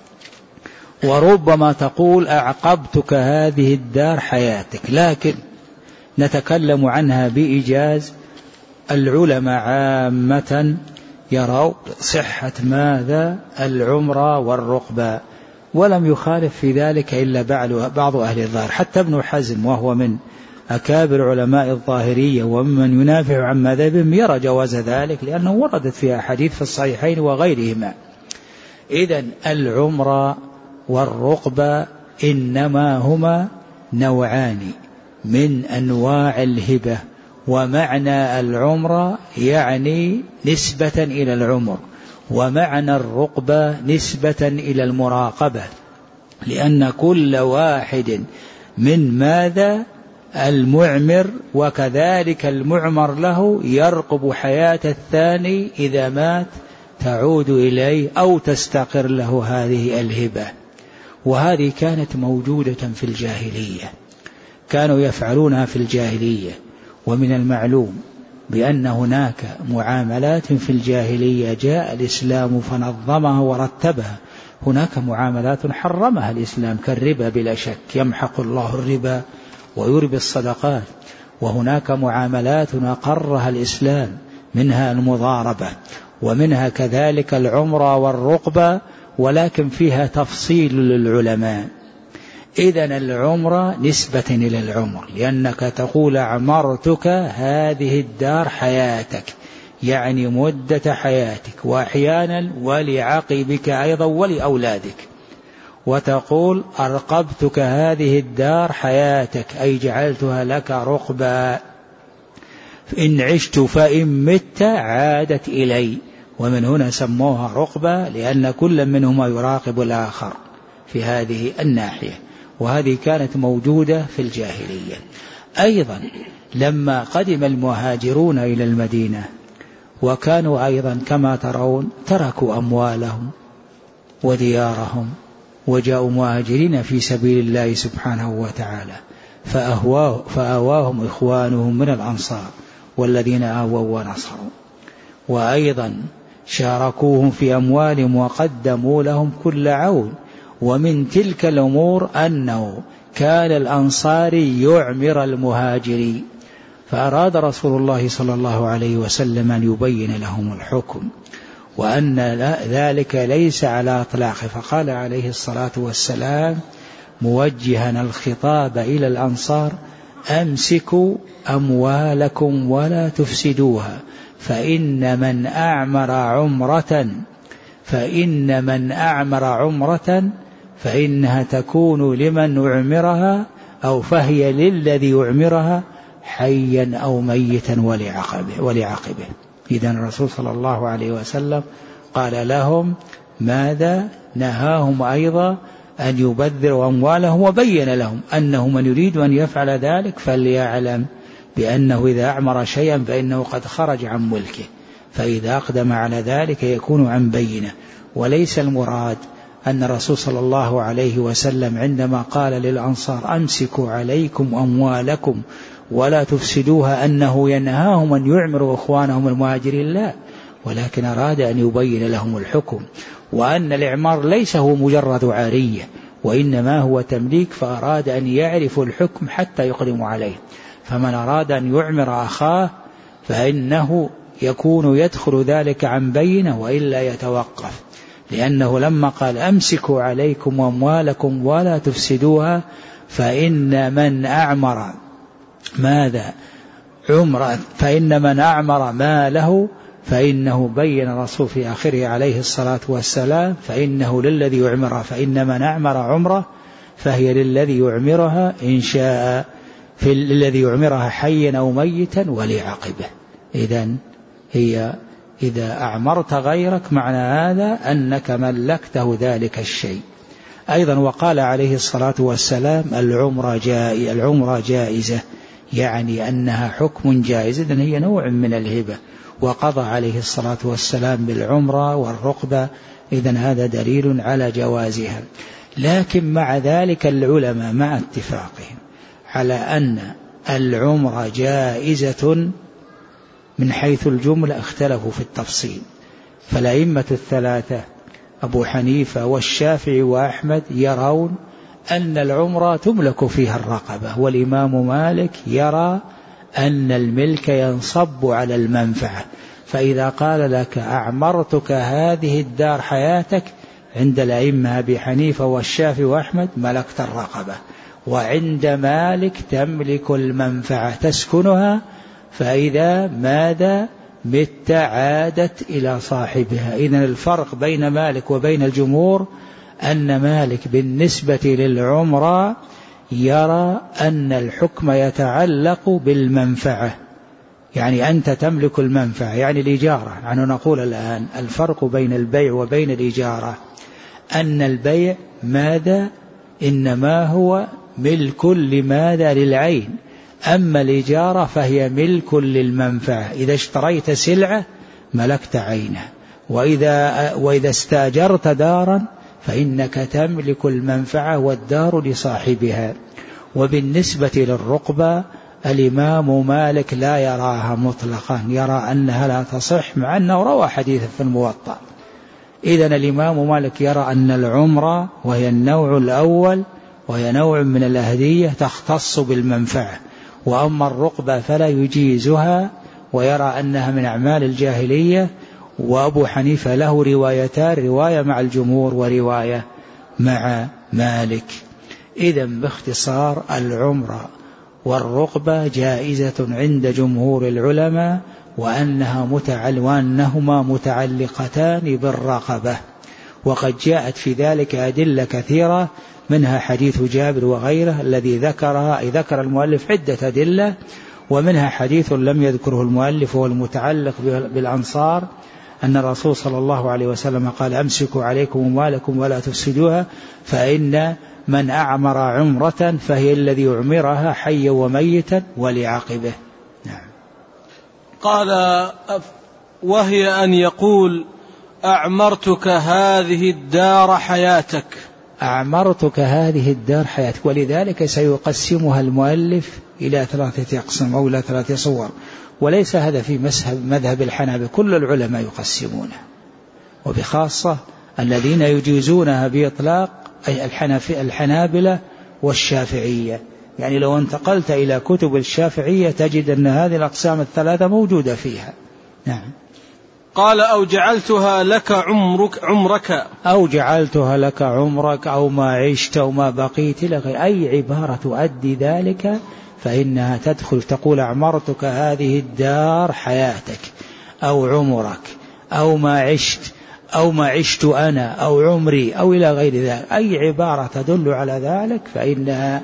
وربما تقول أعقبتك هذه الدار حياتك، لكن نتكلم عنها بإيجاز. العلماء عامة يروا صحة ماذا العمرة والرقبة، ولم يخالف في ذلك إلا بعض أهل الظاهر، حتى ابن حزم وهو من أكابر علماء الظاهرية ومن ينافع عن مذهبهم يرى جواز ذلك، لأنه وردت فيها حديث في الصحيحين وغيرهما. إذن العمرة والرقبة إنما هما نوعان من أنواع الهبة، ومعنى العمرة يعني نسبة إلى العمر، ومعنى الرقبة نسبة إلى المراقبة، لأن كل واحد من ماذا المعمر وكذلك المعمر له يرقب حياة الثاني إذا مات تعود إليه أو تستقر له هذه الهبة. وهذه كانت موجودة في الجاهلية، كانوا يفعلونها في الجاهلية. ومن المعلوم بأن هناك معاملات في الجاهلية جاء الإسلام فنظمها ورتبها. هناك معاملات حرمها الإسلام كالربا بلا شك، يمحق الله الربا ويربي الصدقات. وهناك معاملات أقرها الإسلام منها المضاربة ومنها كذلك العمرة والرقبة، ولكن فيها تفصيل للعلماء. إذن العمرة نسبة إلى العمر، لأنك تقول أعمرتك هذه الدار حياتك، يعني مدة حياتك، وأحيانا ولعقبك أيضا ولأولادك. وتقول أرقبتك هذه الدار حياتك، أي جعلتها لك رقبا. إن عشت فإن مت عادت إلي. ومن هنا سموها رقبة، لأن كل منهما يراقب الآخر في هذه الناحية، وهذه كانت موجودة في الجاهلية. أيضا لما قدم المهاجرون إلى المدينة وكانوا أيضا كما ترون تركوا أموالهم وديارهم وجاءوا مهاجرين في سبيل الله سبحانه وتعالى، فأهواه فأواهم إخوانهم من الأنصار والذين آووا ونصروا، وأيضا شاركوهم في أموالهم وقدموا لهم كل عون. ومن تلك الأمور أنه كان الأنصاري يعمر المهاجرين، فأراد رسول الله صلى الله عليه وسلم أن يبين لهم الحكم وأن ذلك ليس على إطلاقه، فقال عليه الصلاة والسلام موجها الخطاب إلى الأنصار: أمسكوا أموالكم ولا تفسدوها، فإن من أعمر عمرة فإن من أعمر عمرة فإنها تكون لمن أعمرها أو فهي للذي أعمرها حيا أو ميتا ولعقبه, ولعقبه. إذن الرسول صلى الله عليه وسلم قال لهم ماذا؟ نهاهم أيضا أن يبذروا أموالهم، وبين لهم أنه من يريد أن يفعل ذلك فليعلم بأنه إذا أعمر شيئا فإنه قد خرج عن ملكه، فإذا أقدم على ذلك يكون عن بينه. وليس المراد أن الرسول صلى الله عليه وسلم عندما قال للأنصار أمسكوا عليكم أموالكم ولا تفسدوها أنه ينهاهم أن يعمروا إخوانهم المهاجرين، لا، ولكن أراد أن يبين لهم الحكم، وأن الإعمار ليس هو مجرد عارية وإنما هو تمليك، فأراد أن يعرفوا الحكم حتى يقدموا عليه. فمن أراد أن يعمر أخاه فإنه يكون يدخل ذلك عن بينه وإلا يتوقف، لأنه لما قال أمسكوا عليكم أموالكم ولا تفسدوها فإن من أعمر ماذا عمره فإن من أعمر ماله فإنه بين الرسول في آخره عليه الصلاة والسلام فإنه للذي يعمرها، فإن من أعمر عمره فهي للذي يعمرها إن شاء في الذي يعمرها حيا أو ميتا ولعقبه. إذن هي إذا أعمرت غيرك معنى هذا أنك ملكته ذلك الشيء. أيضا وقال عليه الصلاة والسلام العمرة جائزة، العمرة جائزة يعني أنها حكم جائز، إذن هي نوع من الهبة، وقضى عليه الصلاة والسلام بالعمرة والرقبة، إذن هذا دليل على جوازها. لكن مع ذلك العلماء مع اتفاقهم على أن العمرة جائزة من حيث الجملة اختلفوا في التفصيل، فالأئمة الثلاثة أبو حنيفة والشافعي وأحمد يرون أن العمرة تملك فيها الرقبة، والإمام مالك يرى أن الملك ينصب على المنفعة، فإذا قال لك أعمرتك هذه الدار حياتك عند الأئمة أبي حنيفة والشافعي وأحمد ملكت الرقبة، وعند مالك تملك المنفعة تسكنها، فإذا ماذا مت عادت إلى صاحبها. إذن الفرق بين مالك وبين الجمهور أن مالك بالنسبة للعمرة يرى أن الحكم يتعلق بالمنفعة، يعني أنت تملك المنفعة يعني الإجارة. نحن نقول الآن الفرق بين البيع وبين الإجارة أن البيع ماذا إنما هو ملك لماذا للعين، أما الإجارة فهي ملك للمنفعة. إذا اشتريت سلعة ملكت عينها، وإذا, وإذا استأجرت دارا فإنك تملك المنفعة والدار لصاحبها. وبالنسبة للرقبة الإمام مالك لا يراها مطلقا، يرى أنها لا تصح، مع أنه روى حديثا في الموطأ. إذن الإمام مالك يرى أن العمرة وهي النوع الأول وهي نوع من الأهدية تختص بالمنفعة، وأما الرقبة فلا يجيزها ويرى أنها من أعمال الجاهلية. وأبو حنيفة له روايتان، رواية مع الجمهور ورواية مع مالك. إذن باختصار العمرة والرقبة جائزة عند جمهور العلماء، وأنها متعل وأنهما متعلقتان بالرقبة، وقد جاءت في ذلك أدلة كثيرة، منها حديث جابر وغيره الذي ذكرها ذكر المؤلف عدة أدلة، ومنها حديث لم يذكره المؤلف هو المتعلق بالأنصار أن الرسول صلى الله عليه وسلم قال أمسكوا عليكم أموالكم ولا تفسدوها فإن من أعمر عمرة فهي الذي أعمرها حيا وميتا ولعقبه. نعم. قال وهي أن يقول أعمرتك هذه الدار حياتك. أعمرتك هذه الدار حياتك، ولذلك سيقسمها المؤلف إلى ثلاثة أقسام أو إلى ثلاثة صور، وليس هذا في مذهب الحنابلة، كل العلماء يقسمونه، وبخاصة الذين يجيزونها بإطلاق الحنابلة والشافعية. يعني لو انتقلت إلى كتب الشافعية تجد أن هذه الأقسام الثلاثة موجودة فيها. نعم. قال أو جعلتها لك عمرك عمرك أو جعلتها لك عمرك أو ما عشت أو ما بقيت لك، أي عبارة تؤدي ذلك فإنها تدخل. تقول أعمرتك هذه الدار حياتك أو عمرك أو ما عشت أو ما عشت أنا أو عمري أو إلى غير ذلك، أي عبارة تدل على ذلك فإنها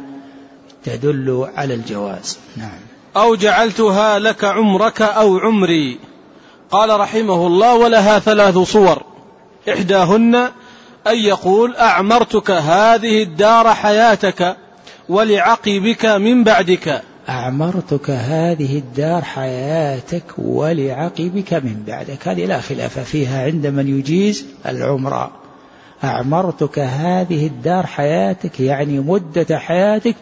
تدل على الجواز. نعم. أو جعلتها لك عمرك أو عمري. قال رحمه الله ولها ثلاث صور، إحداهن أن يقول أعمرتك هذه الدار حياتك ولعقبك من بعدك. أعمرتك هذه الدار حياتك ولعقبك من بعدك، هذه لا خلاف فيها عند من يجيز العمرة. أعمرتك هذه الدار حياتك يعني مدة حياتك،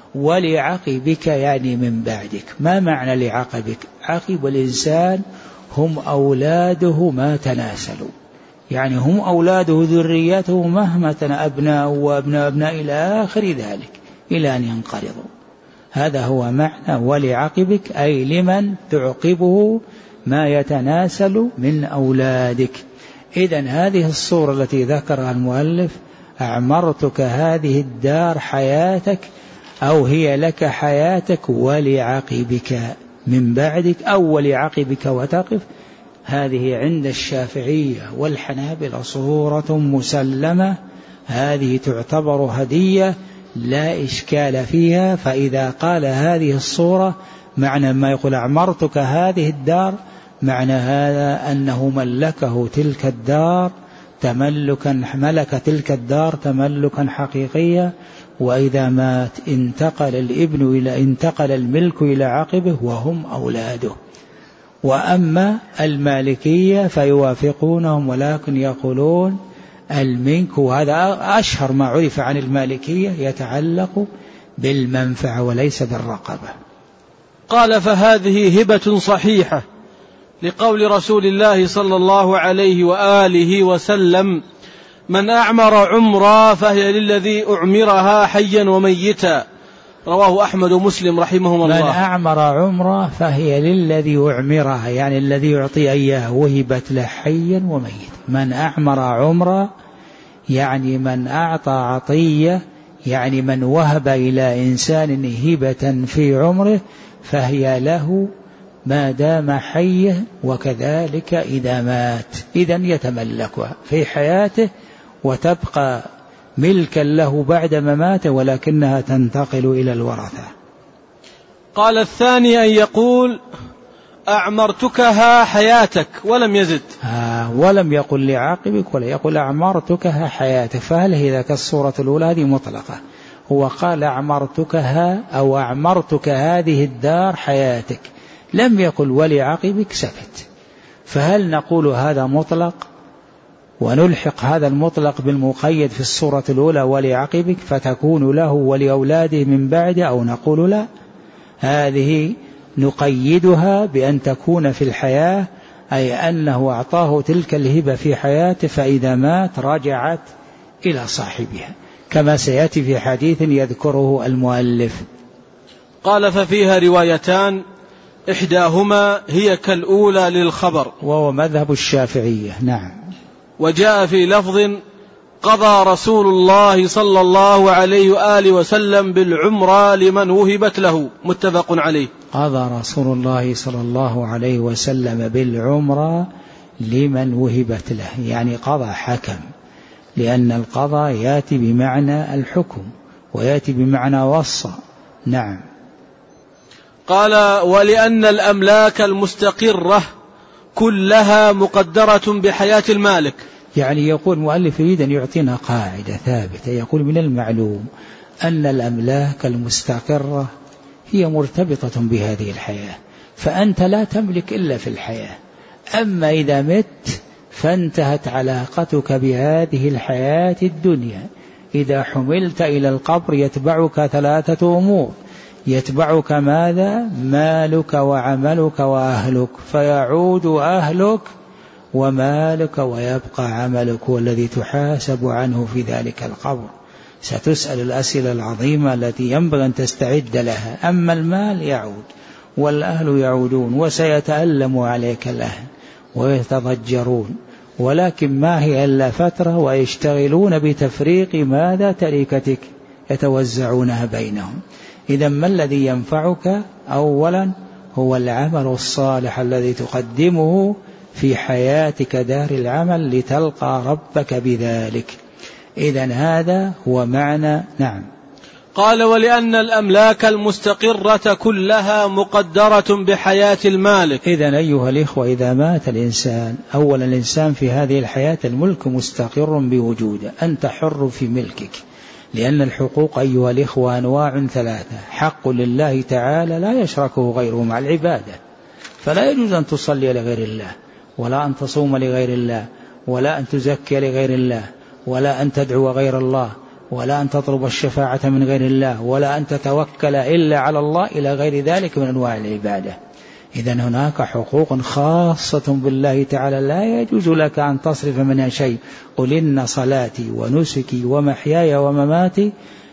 ولعقبك يعني من بعدك. ما معنى لعقبك؟ عقب الإنسان هم أولاده ما تناسلوا، يعني هم أولاده ذريته مهما أبناء وابناء أبناء إلى آخر ذلك إلى أن ينقرضوا. هذا هو معنى ولعقبك، أي لمن تعقبه ما يتناسل من أولادك. إذن هذه الصورة التي ذكرها المؤلف أعمرتك هذه الدار حياتك، أو هي لك حياتك ولعقبك من بعدك أو ولعقبك وتقف، هذه عند الشافعية والحنابلة صورة مسلمة، هذه تعتبر هدية لا إشكال فيها. فإذا قال هذه الصورة معنى ما يقول أعمرتك هذه الدار، معنى هذا أنه ملكه تلك الدار تملكا، ملك تلك الدار تملكا حقيقيا، وإذا مات انتقل الابن إلى انتقل الملك إلى عقبه وهم أولاده. وأما المالكية فيوافقونهم ولكن يقولون الملك، وهذا أشهر ما عرف عن المالكية، يتعلق بالمنفعة وليس بالرقبة. قال فهذه هبة صحيحة لقول رسول الله صلى الله عليه وآله وسلم من أعمر عمرا فهي للذي أعمرها حيا وميتا. رواه أحمد ومسلم رحمهم الله. من أعمر عمرا فهي للذي أعمرها، يعني الذي يعطي إياه وهبت له حيا وميتا. من أعمر عمرا يعني من أعطى عطية، يعني من وهب إلى إنسان هبة في عمره فهي له ما دام حيا، وكذلك إذا مات إذن يتملكها في حياته وتبقى ملكا له بعد مماته، ولكنها تنتقل إلى الورثة. قال الثاني أن يقول أعمرتكها حياتك ولم يزد، آه ولم يقل لعاقبك ولا يقول أعمرتكها حياتك، فهل هي ذاك الصورة الأولى هذه مطلقة؟ هو قال أعمرتكها أو أعمرتك هذه الدار حياتك، لم يقل ولعاقبك سكت. فهل نقول هذا مطلق ونلحق هذا المطلق بالمقيد في الصورة الأولى ولعقبك فتكون له ولأولاده من بعد، أو نقول لا، هذه نقيدها بأن تكون في الحياة، أي أنه أعطاه تلك الهبة في حياته فإذا مات رجعت إلى صاحبها، كما سيأتي في حديث يذكره المؤلف. قال ففيها روايتان إحداهما هي كالأولى للخبر، وهو مذهب الشافعية. نعم. وجاء في لفظ قضى رسول الله صلى الله عليه وآله وسلم بالعمرة لمن وهبت له، متفق عليه. قضى رسول الله صلى الله عليه وسلم بالعمرة لمن وهبت له، يعني قضى حكم، لأن القضاء يأتي بمعنى الحكم ويأتي بمعنى وصى. نعم. قال: ولأن الأملاك المستقرة كلها مقدرة بحياة المالك. يعني يقول المؤلف يريد أن يعطينا قاعدة ثابتة، يقول: من المعلوم أن الأملاك المستقرة هي مرتبطة بهذه الحياة، فأنت لا تملك إلا في الحياة، أما إذا مت فانتهت علاقتك بهذه الحياة الدنيا. إذا حملت إلى القبر يتبعك ثلاثة أمور: يتبعك ماذا؟ مالك وعملك وأهلك، فيعود أهلك ومالك ويبقى عملك والذي تحاسب عنه في ذلك القبر. ستسأل الأسئلة العظيمة التي ينبغي أن تستعد لها. أما المال يعود والأهل يعودون، وسيتألم عليك الأهل ويتضجرون، ولكن ما هي إلا فترة، ويشتغلون بتفريق ماذا؟ تركتك، يتوزعونها بينهم. إذا ما الذي ينفعك؟ أولا هو العمل الصالح الذي تقدمه في حياتك دار العمل لتلقى ربك بذلك. إذا هذا هو معنى. نعم. قال: ولأن الأملاك المستقرة كلها مقدرة بحياة المالك. إذن أيها الإخوة، إذا مات الإنسان، أولا الإنسان في هذه الحياة الملك مستقر بوجوده، أنت حر في ملكك، لأن الحقوق أيها الإخوة أنواع ثلاثة: حق لله تعالى لا يشركه غيره مع العبادة، فلا يجوز أن تصلي لغير الله، ولا أن تصوم لغير الله، ولا أن تزكي لغير الله، ولا أن تدعو غير الله، ولا أن تطلب الشفاعة من غير الله، ولا أن تتوكل إلا على الله، إلى غير ذلك من أنواع العبادة. إذن هناك حقوق خاصة بالله تعالى لا يجوز لك أن تصرف منها شيء. قل إن صلاتي ونسكي ومحياي ومماتي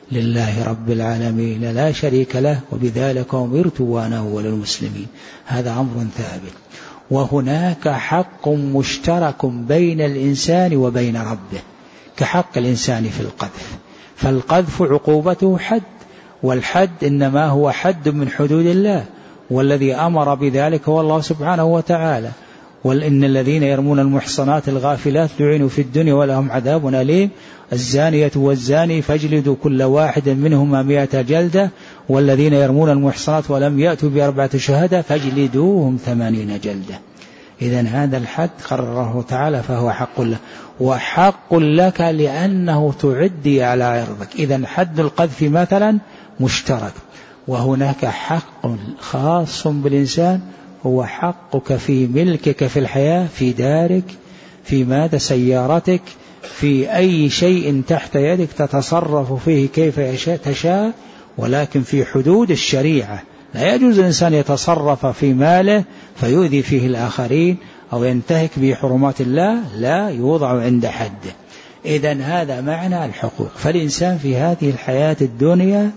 لله رب العالمين لا شريك له وبذلك أمرت وأنا أول المسلمين. هذا أمر ثابت. وهناك حق مشترك بين الإنسان وبين ربه كحق الإنسان في القذف، فالقذف عقوبته حد، والحد إنما هو حد من حدود الله، والذي أمر بذلك هو الله سبحانه وتعالى. وإن الذين يرمون المحصنات الغافلات لعنوا في الدنيا ولهم عذاب أليم. الزانية والزاني فاجلدوا كل واحد منهما مئة جلدة، والذين يرمون المحصنات ولم يأتوا بأربعة شهادة فاجلدوهم ثمانين جلدة. إذن هذا الحد قرره تعالى فهو حق له، وحق لك لأنه تعدي على عرضك. إذن حد القذف مثلا مشترك. وهناك حق خاص بالإنسان هو حقك في ملكك في الحياة، في دارك، في ماذا؟ سيارتك، في أي شيء تحت يدك تتصرف فيه كيف تشاء، ولكن في حدود الشريعة. لا يجوز الإنسان يتصرف في ماله فيؤذي فيه الآخرين أو ينتهك بحرمات الله، لا يوضع عند حده. إذن هذا معنى الحقوق. فالإنسان في هذه الحياة الدنيا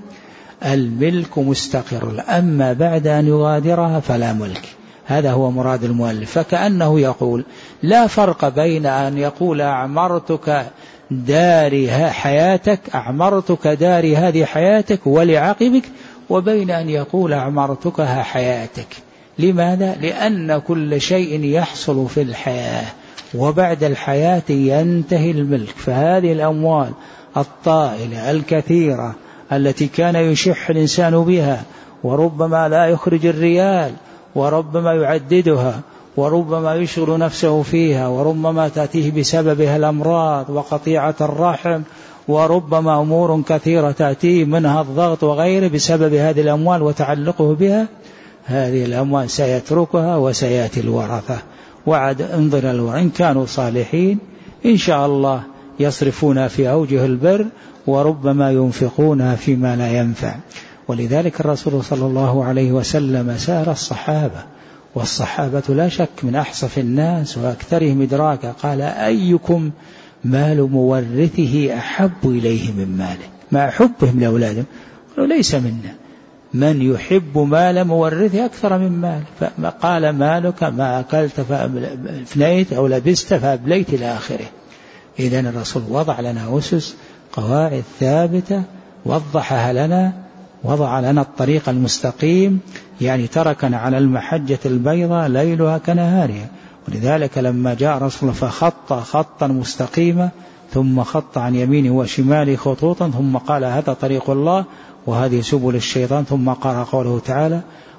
الملك مستقر، أما بعد أن يغادرها فلا ملك. هذا هو مراد المؤلف. فكأنه يقول لا فرق بين أن يقول أعمرتك داري حياتك، أعمرتك داري هذه حياتك ولعقبك، وبين أن يقول أعمرتكها حياتك. لماذا؟ لأن كل شيء يحصل في الحياة وبعد الحياة ينتهي الملك. فهذه الأموال الطائلة الكثيرة التي كان يشح الإنسان بها، وربما لا يخرج الريال، وربما يعددها، وربما يشغل نفسه فيها، وربما تأتيه بسببها الأمراض وقطيعة الرحم، وربما أمور كثيرة تأتيه منها الضغط وغيره بسبب هذه الأموال وتعلقه بها. هذه الأموال سيتركها وسيأتي الورثة. وعد انظر الورثة إن كانوا صالحين إن شاء الله يصرفون في أوجه البر، وربما ينفقونها فيما لا ينفع. ولذلك الرسول صلى الله عليه وسلم سأل الصحابة، والصحابة لا شك من أحصف الناس وأكثرهم إدراكا، قال أيكم مال مورثه أحب إليه من ماله، مع حبهم لأولادهم. قالوا ليس منا من يحب مال مورثه أكثر من مال. فقال مالك ما أكلت فأفنيت أو لبست فأبليت إلى آخره. إذن الرسول وضع لنا أسس قواعد ثابتة، وضحها لنا، وضع لنا الطريق المستقيم، يعني تركنا على المحجة البيضاء ليلها كنهارها. ولذلك لما جاء رسول فخط خطا مستقيما، ثم خط عن يمينه وشماله خطوطا، ثم قال هذا طريق الله وهذه سبل الشيطان، ثم قرأ قوله تعالى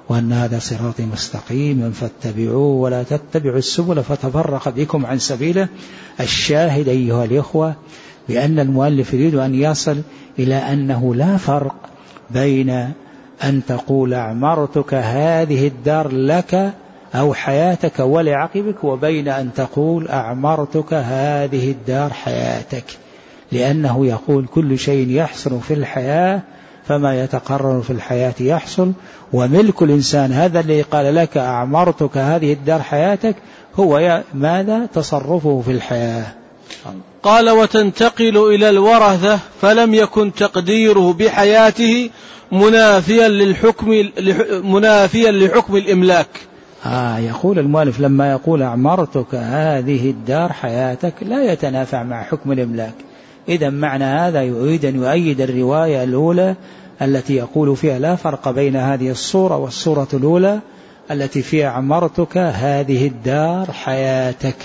وأن هذا صراطي مستقيما فاتبعوه ولا تتبعوا السبل فتفرق بكم عن سبيله. الشاهد أيها الإخوة بأن المؤلف يريد أن يصل إلى أنه لا فرق بين أن تقول أعمرتك هذه الدار لك أو حياتك ولعقبك وبين أن تقول أعمرتك هذه الدار حياتك، لأنه يقول كل شيء يحصل في الحياة فما يتقرر في الحياة يحصل، وملك الإنسان هذا اللي قال لك أعمرتك هذه الدار حياتك هو ماذا؟ تصرفه في الحياة. قال وتنتقل إلى الورثة فلم يكن تقديره بحياته منافيا للحكم منافيا لحكم الإملاك. آه يقول المؤلف لما يقول أعمرتك هذه الدار حياتك لا يتنافع مع حكم الإملاك. إذا معنى هذا يريد أن يؤيد الرواية الأولى التي يقول فيها لا فرق بين هذه الصورة والصورة الأولى التي فيها أعمرتك هذه الدار حياتك.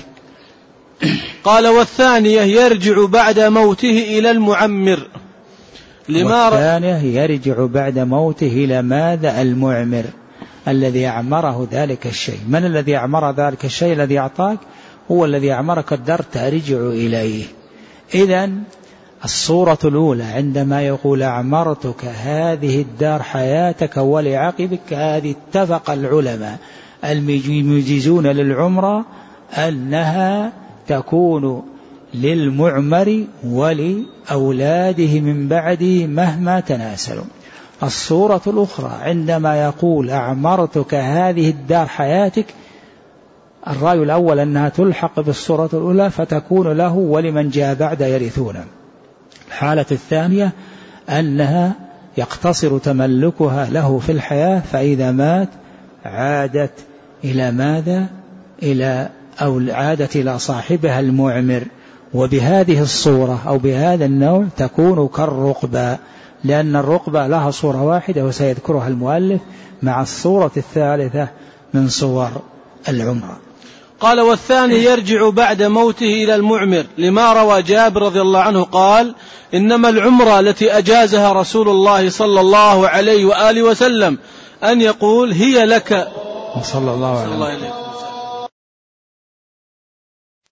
قال والثانية يرجع بعد موته إلى المعمر لما والثانية يرجع بعد موته إلى ماذا؟ المعمر الذي أعمره ذلك الشيء. من الذي أعمر ذلك الشيء؟ الذي أعطاك هو الذي أعمرك الدار ترجع إليه. إذن الصورة الأولى عندما يقول أعمرتك هذه الدار حياتك ولعقبك، هذه اتفق العلماء المجيزون للعمرة أنها تكون للمعمر ولأولاده من بعده مهما تناسلوا. الصورة الأخرى عندما يقول أعمرتك هذه الدار حياتك، الرأي الأول أنها تلحق بالصورة الأولى فتكون له ولمن جاء بعد يرثونه. الحالة الثانية أنها يقتصر تملكها له في الحياة، فإذا مات عادت إلى ماذا؟ إلى أو عادت إلى صاحبها المعمر. وبهذه الصورة أو بهذا النوع تكون كالرقبة، لأن الرقبة لها صورة واحدة وسيذكرها المؤلف مع الصورة الثالثة من صور العمرة. قال والثاني يرجع بعد موته إلى المعمر لما روى جابر رضي الله عنه قال إنما العمرة التي أجازها رسول الله صلى الله عليه وآله وسلم أن يقول هي لك صلى الله عليه وسلم.